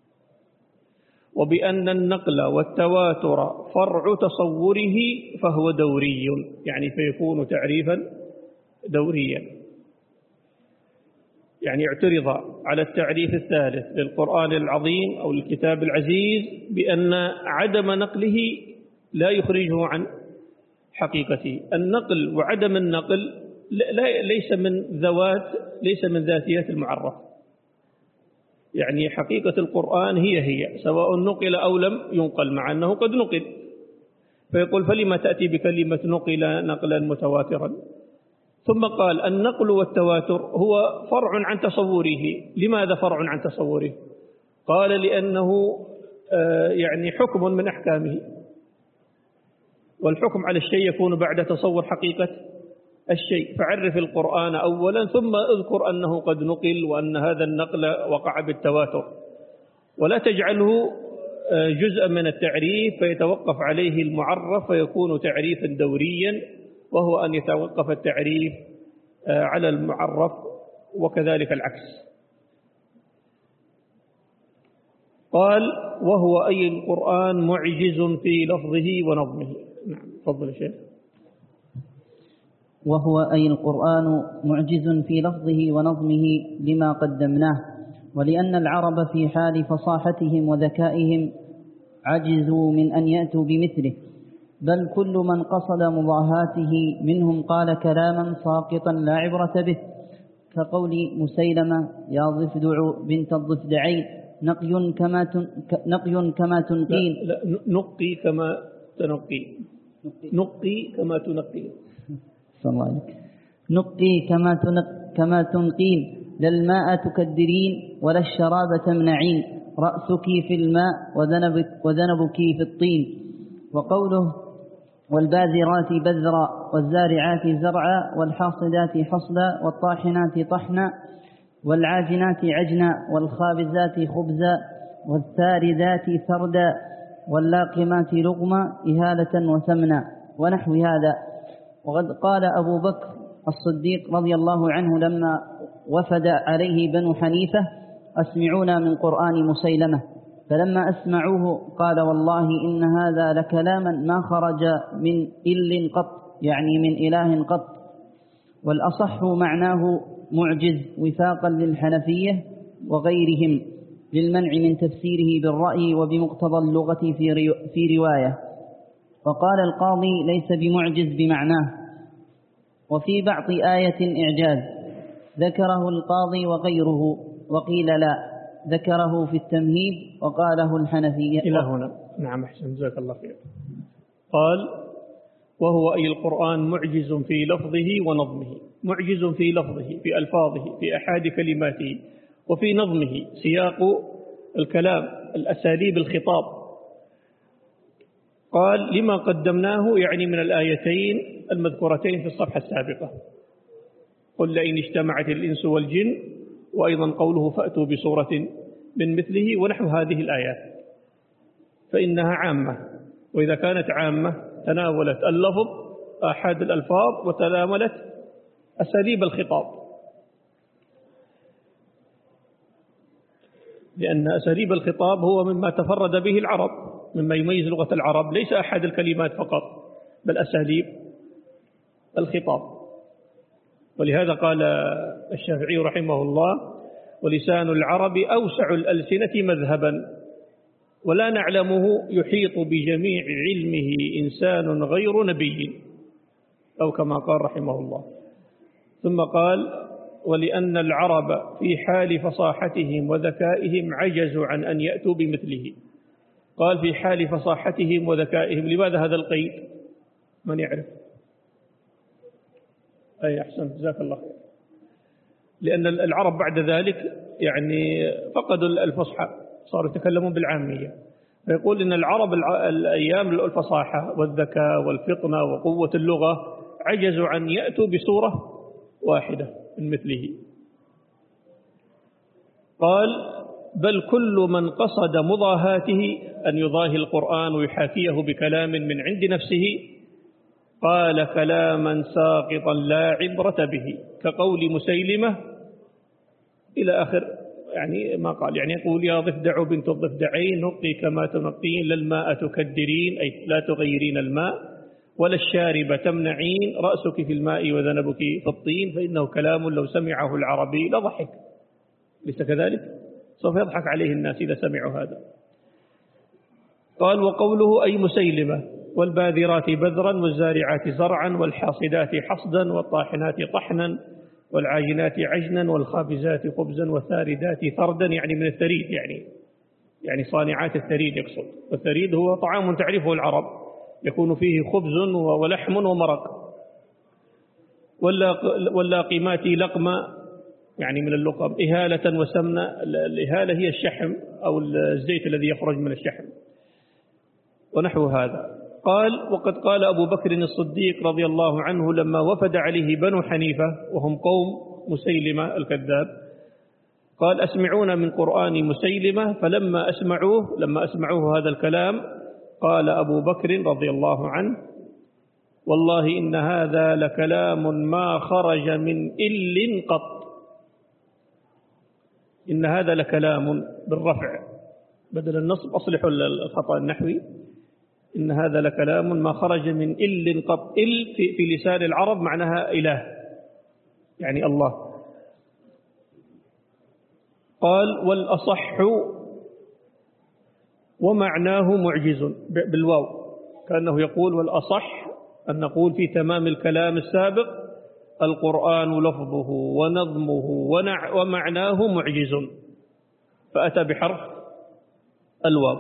وبأن النقل والتواتر فرع تصوره فهو دوري، يعني فيكون تعريفا دوريا. يعني اعترض على التعريف الثالث للقرآن العظيم أو الكتاب العزيز بأن عدم نقله لا يخرجه عن حقيقته. النقل وعدم النقل ليس من ذوات ليس من ذاتيات المعرف، يعني حقيقة القرآن هي هي سواء نقل أو لم ينقل، مع أنه قد نقل. فيقول فلما تأتي بكلمة نقل نقلا متواترا؟ ثم قال النقل والتواتر هو فرع عن تصوره. لماذا فرع عن تصوره؟ قال لأنه يعني حكم من أحكامه، والحكم على الشيء يكون بعد تصور حقيقة الشيء. فعرف القرآن أولا ثم اذكر أنه قد نقل وأن هذا النقل وقع بالتواتر، ولا تجعله جزءا من التعريف فيتوقف عليه المعرف فيكون تعريفا دوريا، وهو أن يتوقف التعريف على المعرف وكذلك العكس. قال وهو أي القرآن معجز في لفظه ونظمه. نعم تفضل يا شيخ. وهو أي القرآن معجز في لفظه ونظمه لما قدمناه، ولأن العرب في حال فصاحتهم وذكائهم عجزوا من أن يأتوا بمثله، بل كل من قصد مضاهاته منهم قال كلاما ساقطا لا عبرة به، كقول مسيلمة يا ضفدع بنت الضفدعين نقي كما نقي كما تنقين. لا, لا نقي كما تنقي نقي كما تنقي صلى الله عليك. نقي كما تنق كما تنقين، لا الماء تكدرين ولا الشراب تمنعين، رأسك في الماء وذنبك, وذنبك في الطين. وقوله والباذرات بذرا والزارعات زرعا والحاصدات حصدا والطاحنات طحنا والعاجنات عجنا والخابزات خبزا والثاردات ثردا واللاقمات لقما إهالة وثمنا ونحو هذا. وقد قال أبو بكر الصديق رضي الله عنه لما وفد عليه بنو حنيفة أسمعونا من قرآن مسيلمة، فلما أسمعوه قال والله إن هذا لكلاما ما خرج من إل قط، يعني من إله قط. والأصح معناه معجز وفاقا للحنفية وغيرهم للمنع من تفسيره بالرأي وبمقتضى اللغة في رواية. وقال القاضي ليس بمعجز بمعناه، وفي بعض آية إعجاز ذكره القاضي وغيره، وقيل لا ذكره في التمهيد وقاله الحنفية. إلى هنا. نعم أحسن جزاك الله خير. قال وهو أي القرآن معجز في لفظه ونظمه، معجز في لفظه في ألفاظه في أحاد كلماته، وفي نظمه سياق الكلام الأساليب الخطاب. قال لما قدمناه يعني من الآيتين المذكورتين في الصفحة السابقة، قل لئن اجتمعت الإنس والجن، وأيضا قوله فأتوا بصورة من مثله ونحو هذه الآيات، فإنها عامة، وإذا كانت عامة تناولت اللفظ أحد الألفاظ وتناولت أساليب الخطاب، لأن أساليب الخطاب هو مما تفرد به العرب، مما يميز لغة العرب ليس أحد الكلمات فقط بل أساليب الخطاب. ولهذا قال الشافعي رحمه الله ولسان العرب أوسع الألسنة مذهبا، ولا نعلمه يحيط بجميع علمه إنسان غير نبي، أو كما قال رحمه الله. ثم قال ولأن العرب في حال فصاحتهم وذكائهم عجزوا عن أن يأتوا بمثله. قال في حال فصاحتهم وذكائهم، لماذا هذا القيد؟ من يعرف؟ أي أحسن جزاك الله خير. لأن العرب بعد ذلك يعني فقدوا الفصحى، صاروا يتكلمون بالعامية، فيقول إن العرب الأيام الفصاحة والذكاء والفطنة وقوة اللغة عجزوا عن يأتوا بصورة واحدة من مثله. قال بل كل من قصد مضاهاته أن يضاهي القرآن ويحاكيه بكلام من عند نفسه قال كلاما ساقطا لا عبرة به، كقول مسيلمة إلى آخر يعني ما قال، يعني يقول يا ضفدع بنت الضفدعين نقي كما تنقين، لا الماء تكدرين أي لا تغيرين الماء، ولا الشارب تمنعين، رأسك في الماء وذنبك في الطين، فإنه كلام لو سمعه العربي لضحك. ليس كذلك؟ سوف يضحك عليه الناس إذا سمعوا هذا. قال وقوله أي مسيلمة والباذرات بذرا والزارعات زرعا والحاصدات حصدا والطاحنات طحنا والعاجنات عجنا والخابزات خبزا والثاردات ثردا، يعني من الثريد، يعني يعني صانعات الثريد يقصد. والثريد هو طعام تعرفه العرب يكون فيه خبز ولحم ومرق. واللاقمات لقمة يعني من اللقم، إهالة وسمنة. الإهالة هي الشحم أو الزيت الذي يخرج من الشحم ونحو هذا. قال وقد قال أبو بكر الصديق رضي الله عنه لما وفد عليه بنو حنيفة وهم قوم مسيلمة الكذاب، قال أسمعونا من قرآن مسيلمة، فلما أسمعوه لما أسمعوه هذا الكلام قال أبو بكر رضي الله عنه والله إن هذا لكلام ما خرج من إل قط. إن هذا لكلام بالرفع بدل النصب، أصلحوا الخطأ النحوي، إن هذا لكلام ما خرج من إل قط. إل في, في لسان العرب معناها إله، يعني الله. قال والأصح ومعناه معجز بالواو، كأنه يقول والأصح أن نقول في تمام الكلام السابق القرآن لفظه ونظمه ومعناه معجز، فأتى بحرف الواو.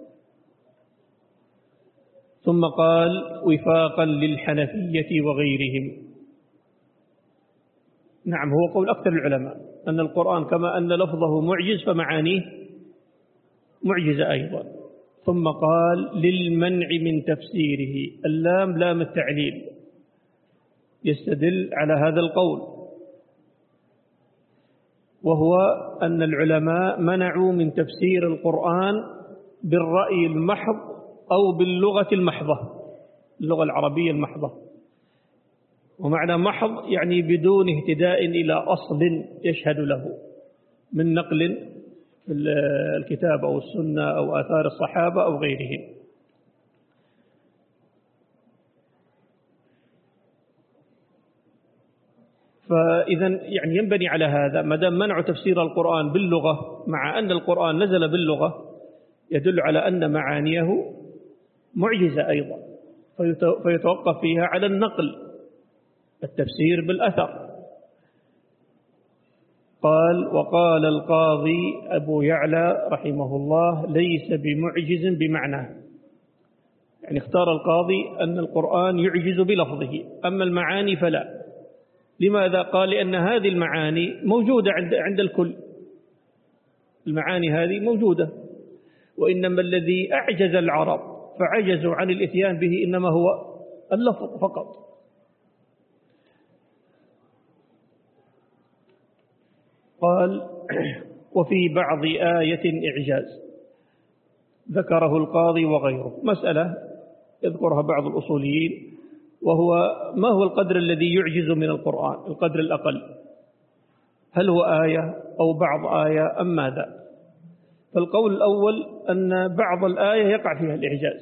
ثم قال وفاقا للحنفية وغيرهم. نعم، هو قول أكثر العلماء أن القرآن كما أن لفظه معجز فمعانيه معجزة أيضا. ثم قال للمنع من تفسيره، اللام لام التعليل يستدل على هذا القول، وهو أن العلماء منعوا من تفسير القرآن بالرأي المحض أو باللغة المحضة، اللغة العربية المحضة. ومعنى محض يعني بدون اهتداء إلى أصل يشهد له من نقل في الكتاب أو السنة أو آثار الصحابة أو غيرهم. فإذا يعني ينبني على هذا ما دام منع تفسير القرآن باللغة مع أن القرآن نزل باللغة يدل على أن معانيه معجزة أيضا، فيتوقف فيها على النقل، التفسير بالأثر. قال وقال القاضي أبو يعلى رحمه الله ليس بمعجز بمعناه، يعني اختار القاضي أن القرآن يعجز بلفظه، أما المعاني فلا. لماذا؟ قال لأن هذه المعاني موجودة عند عند الكل، المعاني هذه موجودة، وإنما الذي أعجز العرب فعجزوا عن الإتيان به إنما هو اللفظ فقط. قال وفي بعض آية إعجاز ذكره القاضي وغيره. مسألة يذكرها بعض الأصوليين، وهو ما هو القدر الذي يعجز من القرآن، القدر الأقل، هل هو آية أو بعض آية أم ماذا؟ فالقول الأول أن بعض الآية يقع فيها الإعجاز،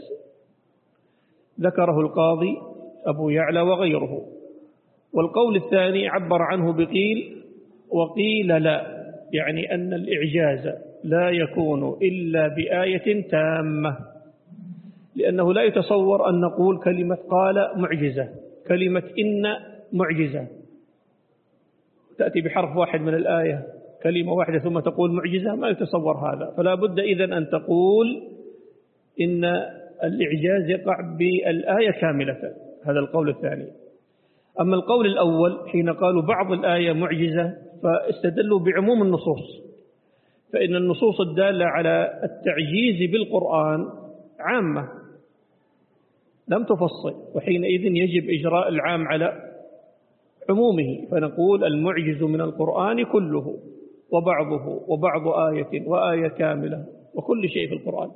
ذكره القاضي أبو يعلى وغيره. والقول الثاني عبر عنه بقيل وقيل لا، يعني أن الإعجاز لا يكون إلا بآية تامة، لأنه لا يتصور أن نقول كلمة قال معجزة، كلمة إن معجزة، تأتي بحرف واحد من الآية كلمة واحدة ثم تقول معجزة، ما يتصور هذا. فلا بد إذن أن تقول إن الإعجاز يقع بالآية كاملة، هذا القول الثاني. أما القول الأول حين قالوا بعض الآية معجزة فاستدلوا بعموم النصوص، فإن النصوص الدالة على التعجيز بالقرآن عامة لم تفصل، وحينئذ يجب إجراء العام على عمومه، فنقول المعجز من القرآن كله وبعضه وبعض آية وآية كاملة وكل شيء في القرآن.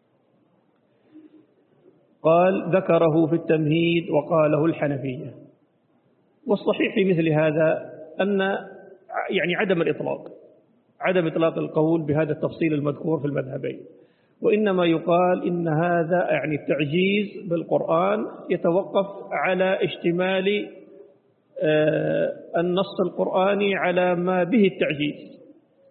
قال ذكره في التمهيد وقاله الحنفية. والصحيح في مثل هذا أن يعني عدم الإطلاق، عدم إطلاق القول بهذا التفصيل المذكور في المذهبين، وإنما يقال إن هذا يعني التعجيز بالقرآن يتوقف على اشتمال النص القرآني على ما به التعجيز،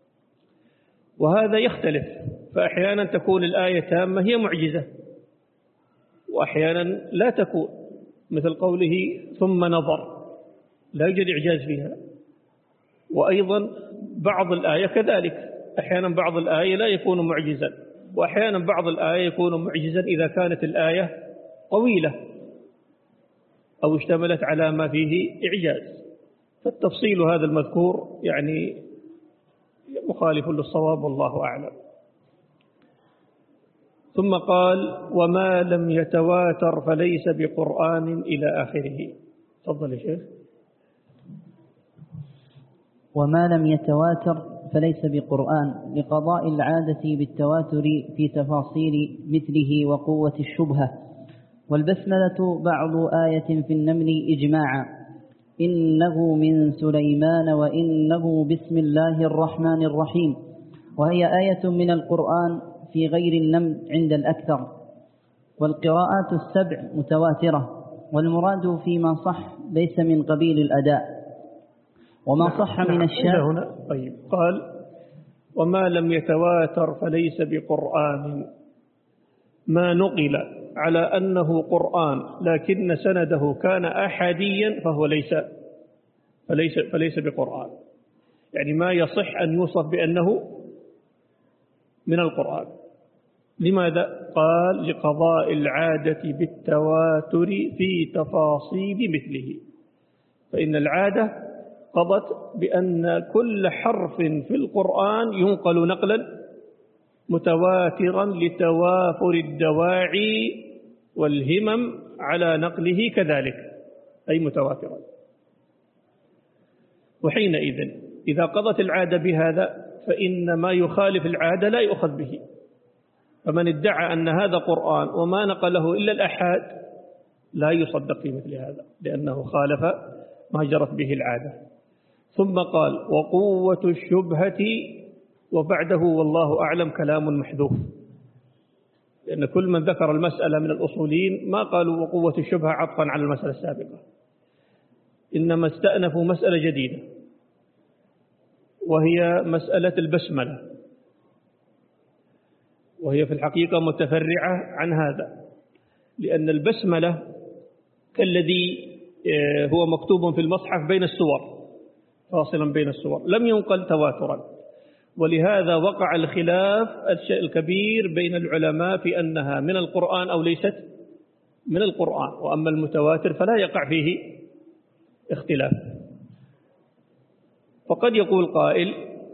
وهذا يختلف، فأحيانا تكون الآية تامة هي معجزة وأحيانا لا تكون، مثل قوله ثم نظر لا يوجد إعجاز فيها. وأيضا بعض الآية كذلك، أحيانا بعض الآية لا يكون معجزا، وأحيانا بعض الآية يكون معجزا إذا كانت الآية طويلة أو اشتملت على ما فيه إعجاز. فالتفصيل هذا المذكور يعني مخالف للصواب والله أعلم. ثم قال وما لم يتواتر فليس بقرآن إلى آخره. تفضل يا شيخ. وما لم يتواتر فليس بقرآن لقضاء العادة بالتواتر في تفاصيل مثله وقوة الشبهة. والبسملة بعض آية في النمل إجماعا إنه من سليمان وإنه بسم الله الرحمن الرحيم، وهي آية من القرآن في غير النمل عند الأكثر. والقراءات السبع متواترة، والمراد فيما صح ليس من قبيل الأداء، وما صح من الشاذ. هنا طيب قال وما لم يتواتر فليس بقرآن، ما نقل على أنه قرآن لكن سنده كان أحاديا فهو ليس فليس فليس بقرآن، يعني ما يصح أن يوصف بأنه من القرآن. لماذا؟ قال لقضاء العادة بالتواتر في تفاصيل مثله، فإن العادة قضت بأن كل حرف في القرآن ينقل نقلا متواترا لتوافر الدواعي والهمم على نقله كذلك، أي متواترا. وحينئذ إذا قضت العادة بهذا فإن ما يخالف العادة لا يؤخذ به. فمن ادعى أن هذا قرآن وما نقله إلا الأحاد لا يصدق في مثل هذا، لأنه خالف ما جرت به العادة. ثم قال وقوة الشبهة، وبعده والله أعلم كلام محذوف، لأن كل من ذكر المسألة من الأصوليين ما قالوا وقوة الشبهة عطفا على المسألة السابقة، إنما استأنفوا مسألة جديدة وهي مسألة البسملة، وهي في الحقيقة متفرعة عن هذا، لأن البسملة كالذي هو مكتوب في المصحف بين السور، فاصلا بين السور، لم ينقل تواترا، ولهذا وقع الخلاف الكبير بين العلماء في أنها من القرآن أو ليست من القرآن. وأما المتواتر فلا يقع فيه اختلاف. فقد يقول قائل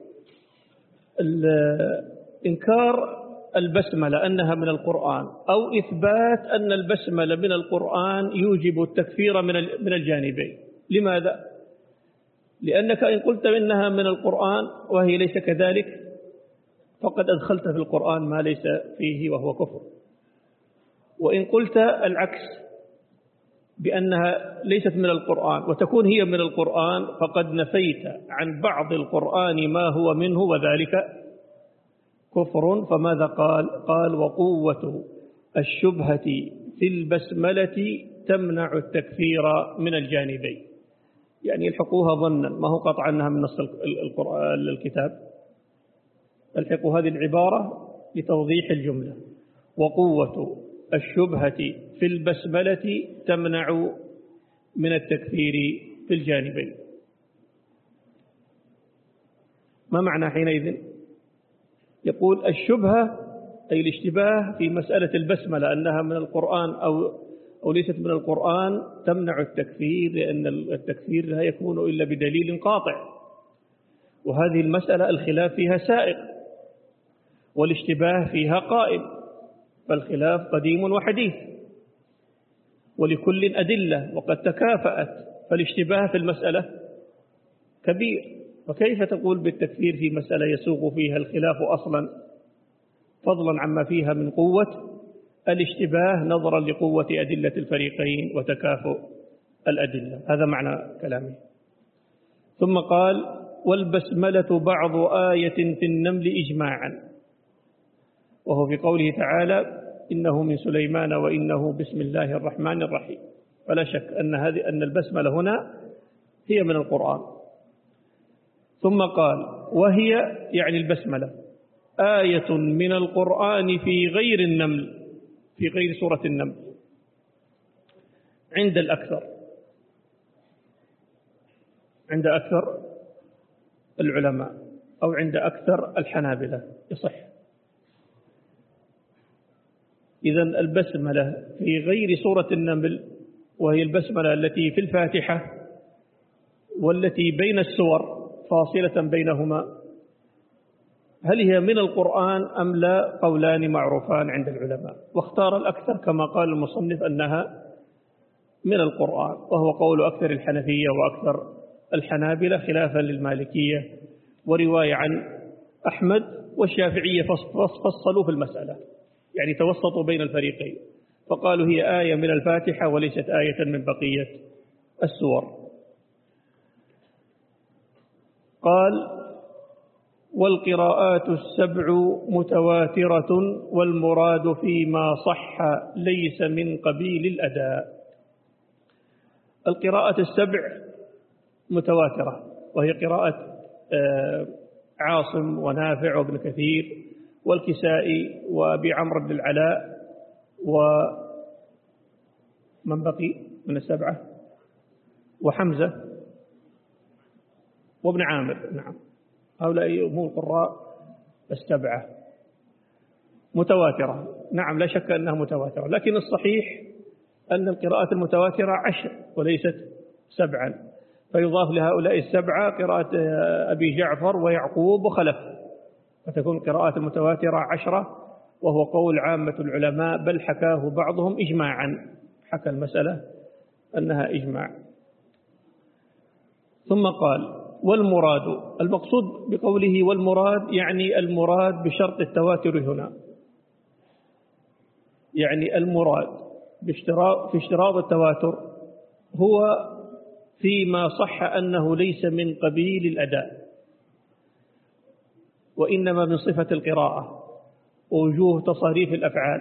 إنكار البسملة أنها من القرآن أو إثبات أن البسملة من القرآن يوجب التكفير من الجانبين. لماذا؟ لأنك إن قلت إنها من القرآن وهي ليس كذلك فقد أدخلت في القرآن ما ليس فيه وهو كفر. وإن قلت العكس بأنها ليست من القرآن وتكون هي من القرآن فقد نفيت عن بعض القرآن ما هو منه وذلك كفر. فماذا قال؟ قال وقوة الشبهة في البسملة تمنع التكفير من الجانبين، يعني الحقوها ظنا، ما هو قطع أنها من نص القرآن الكتاب. الحقوا هذه العبارة لتوضيح الجملة، وقوة الشبهة في البسملة تمنع من التكفير في الجانبين. ما معنى حينئذ؟ يقول الشبهة أي الاشتباه في مسألة البسملة أنها من القرآن أو أو ليست من القرآن تمنع التكفير، لأن التكفير لا يكون إلا بدليل قاطع، وهذه المسألة الخلاف فيها سائق والاشتباه فيها قائم، فالخلاف قديم وحديث ولكل أدلة وقد تكافأت، فالاشتباه في المسألة كبير. وكيف تقول بالتكفير في مسألة يسوق فيها الخلاف أصلا، فضلا عما فيها من قوة الاشتباه نظرا لقوة أدلة الفريقين وتكافؤ الأدلة؟ هذا معنى كلامه. ثم قال والبسملة بعض آية في النمل إجماعا، وهو في قوله تعالى إنه من سليمان وإنه بسم الله الرحمن الرحيم. فلا شك أن هذه أن البسملة هنا هي من القرآن. ثم قال وهي يعني البسملة آية من القرآن في غير النمل، في غير سورة النمل عند الأكثر، عند أكثر العلماء أو عند أكثر الحنابلة يصح. إذن البسملة في غير سورة النمل، وهي البسملة التي في الفاتحة والتي بين السور فاصلة بينهما، هل هي من القرآن أم لا؟ قولان معروفان عند العلماء، واختار الأكثر كما قال المصنف أنها من القرآن، وهو قول أكثر الحنفية وأكثر الحنابلة خلافا للمالكية ورواية عن أحمد، والشافعية فصلوا في المسألة، يعني توسطوا بين الفريقين فقالوا هي آية من الفاتحة وليست آية من بقية السور. قال: والقراءات السبع متواترة والمراد فيما صح ليس من قبيل الأداء. القراءة السبع متواترة، وهي قراءة عاصم ونافع وابن كثير والكسائي وأبي عمرو بن العلاء ومن بقي من السبعة وحمزة وابن عامر. نعم، هؤلاء هم القراء السبعة متواترة. نعم، لا شك أنها متواترة، لكن الصحيح أن القراءات المتواترة عشر وليست سبعا، فيضاف لهؤلاء السبعة قراءة أبي جعفر ويعقوب وخلف، فتكون القراءات المتواترة عشرة، وهو قول عامة العلماء، بل حكاه بعضهم إجماعا، حكى المسألة أنها إجماع. ثم قال: والمراد، المقصود بقوله والمراد يعني المراد بشرط التواتر هنا، يعني المراد في اشتراط التواتر هو فيما صح أنه ليس من قبيل الأداء، وإنما من صفة القراءة ووجوه تصاريف الأفعال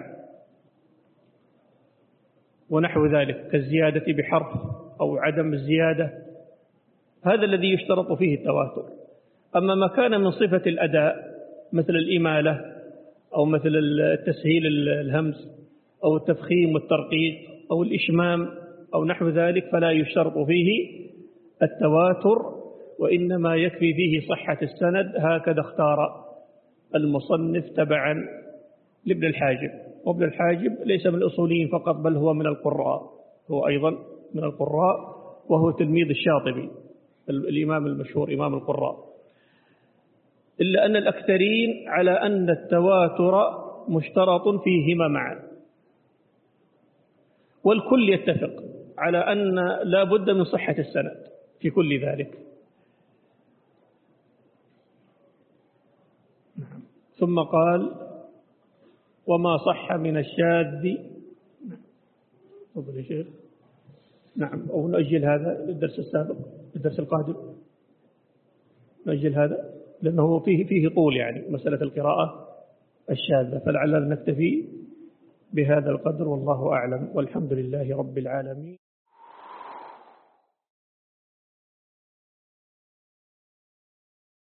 ونحو ذلك، كالزيادة بحرف أو عدم الزيادة، هذا الذي يشترط فيه التواتر. أما ما كان من صفة الأداء مثل الإمالة أو مثل التسهيل الهمز أو التفخيم والترقيق أو الإشمام أو نحو ذلك فلا يشترط فيه التواتر، وإنما يكفي فيه صحة السند. هكذا اختار المصنف تبعا لابن الحاجب، وابن الحاجب ليس من الأصوليين فقط بل هو من القراء، هو أيضا من القراء، وهو تلميذ الشاطبي الإمام المشهور إمام القراء، إلا أن الأكثرين على أن التواتر مشترط فيهما معا، والكل يتفق على أن لا بد من صحة السند في كل ذلك. ثم قال: وما صح من الشاذ. تفضل يا شيخ. نعم، أو نؤجل هذا للدرس السابق، الدرس القادم نؤجل هذا لأنه فيه فيه طول، يعني مسألة القراءة الشاذة، فلعلنا نكتفي بهذا القدر، والله أعلم، والحمد لله رب العالمين.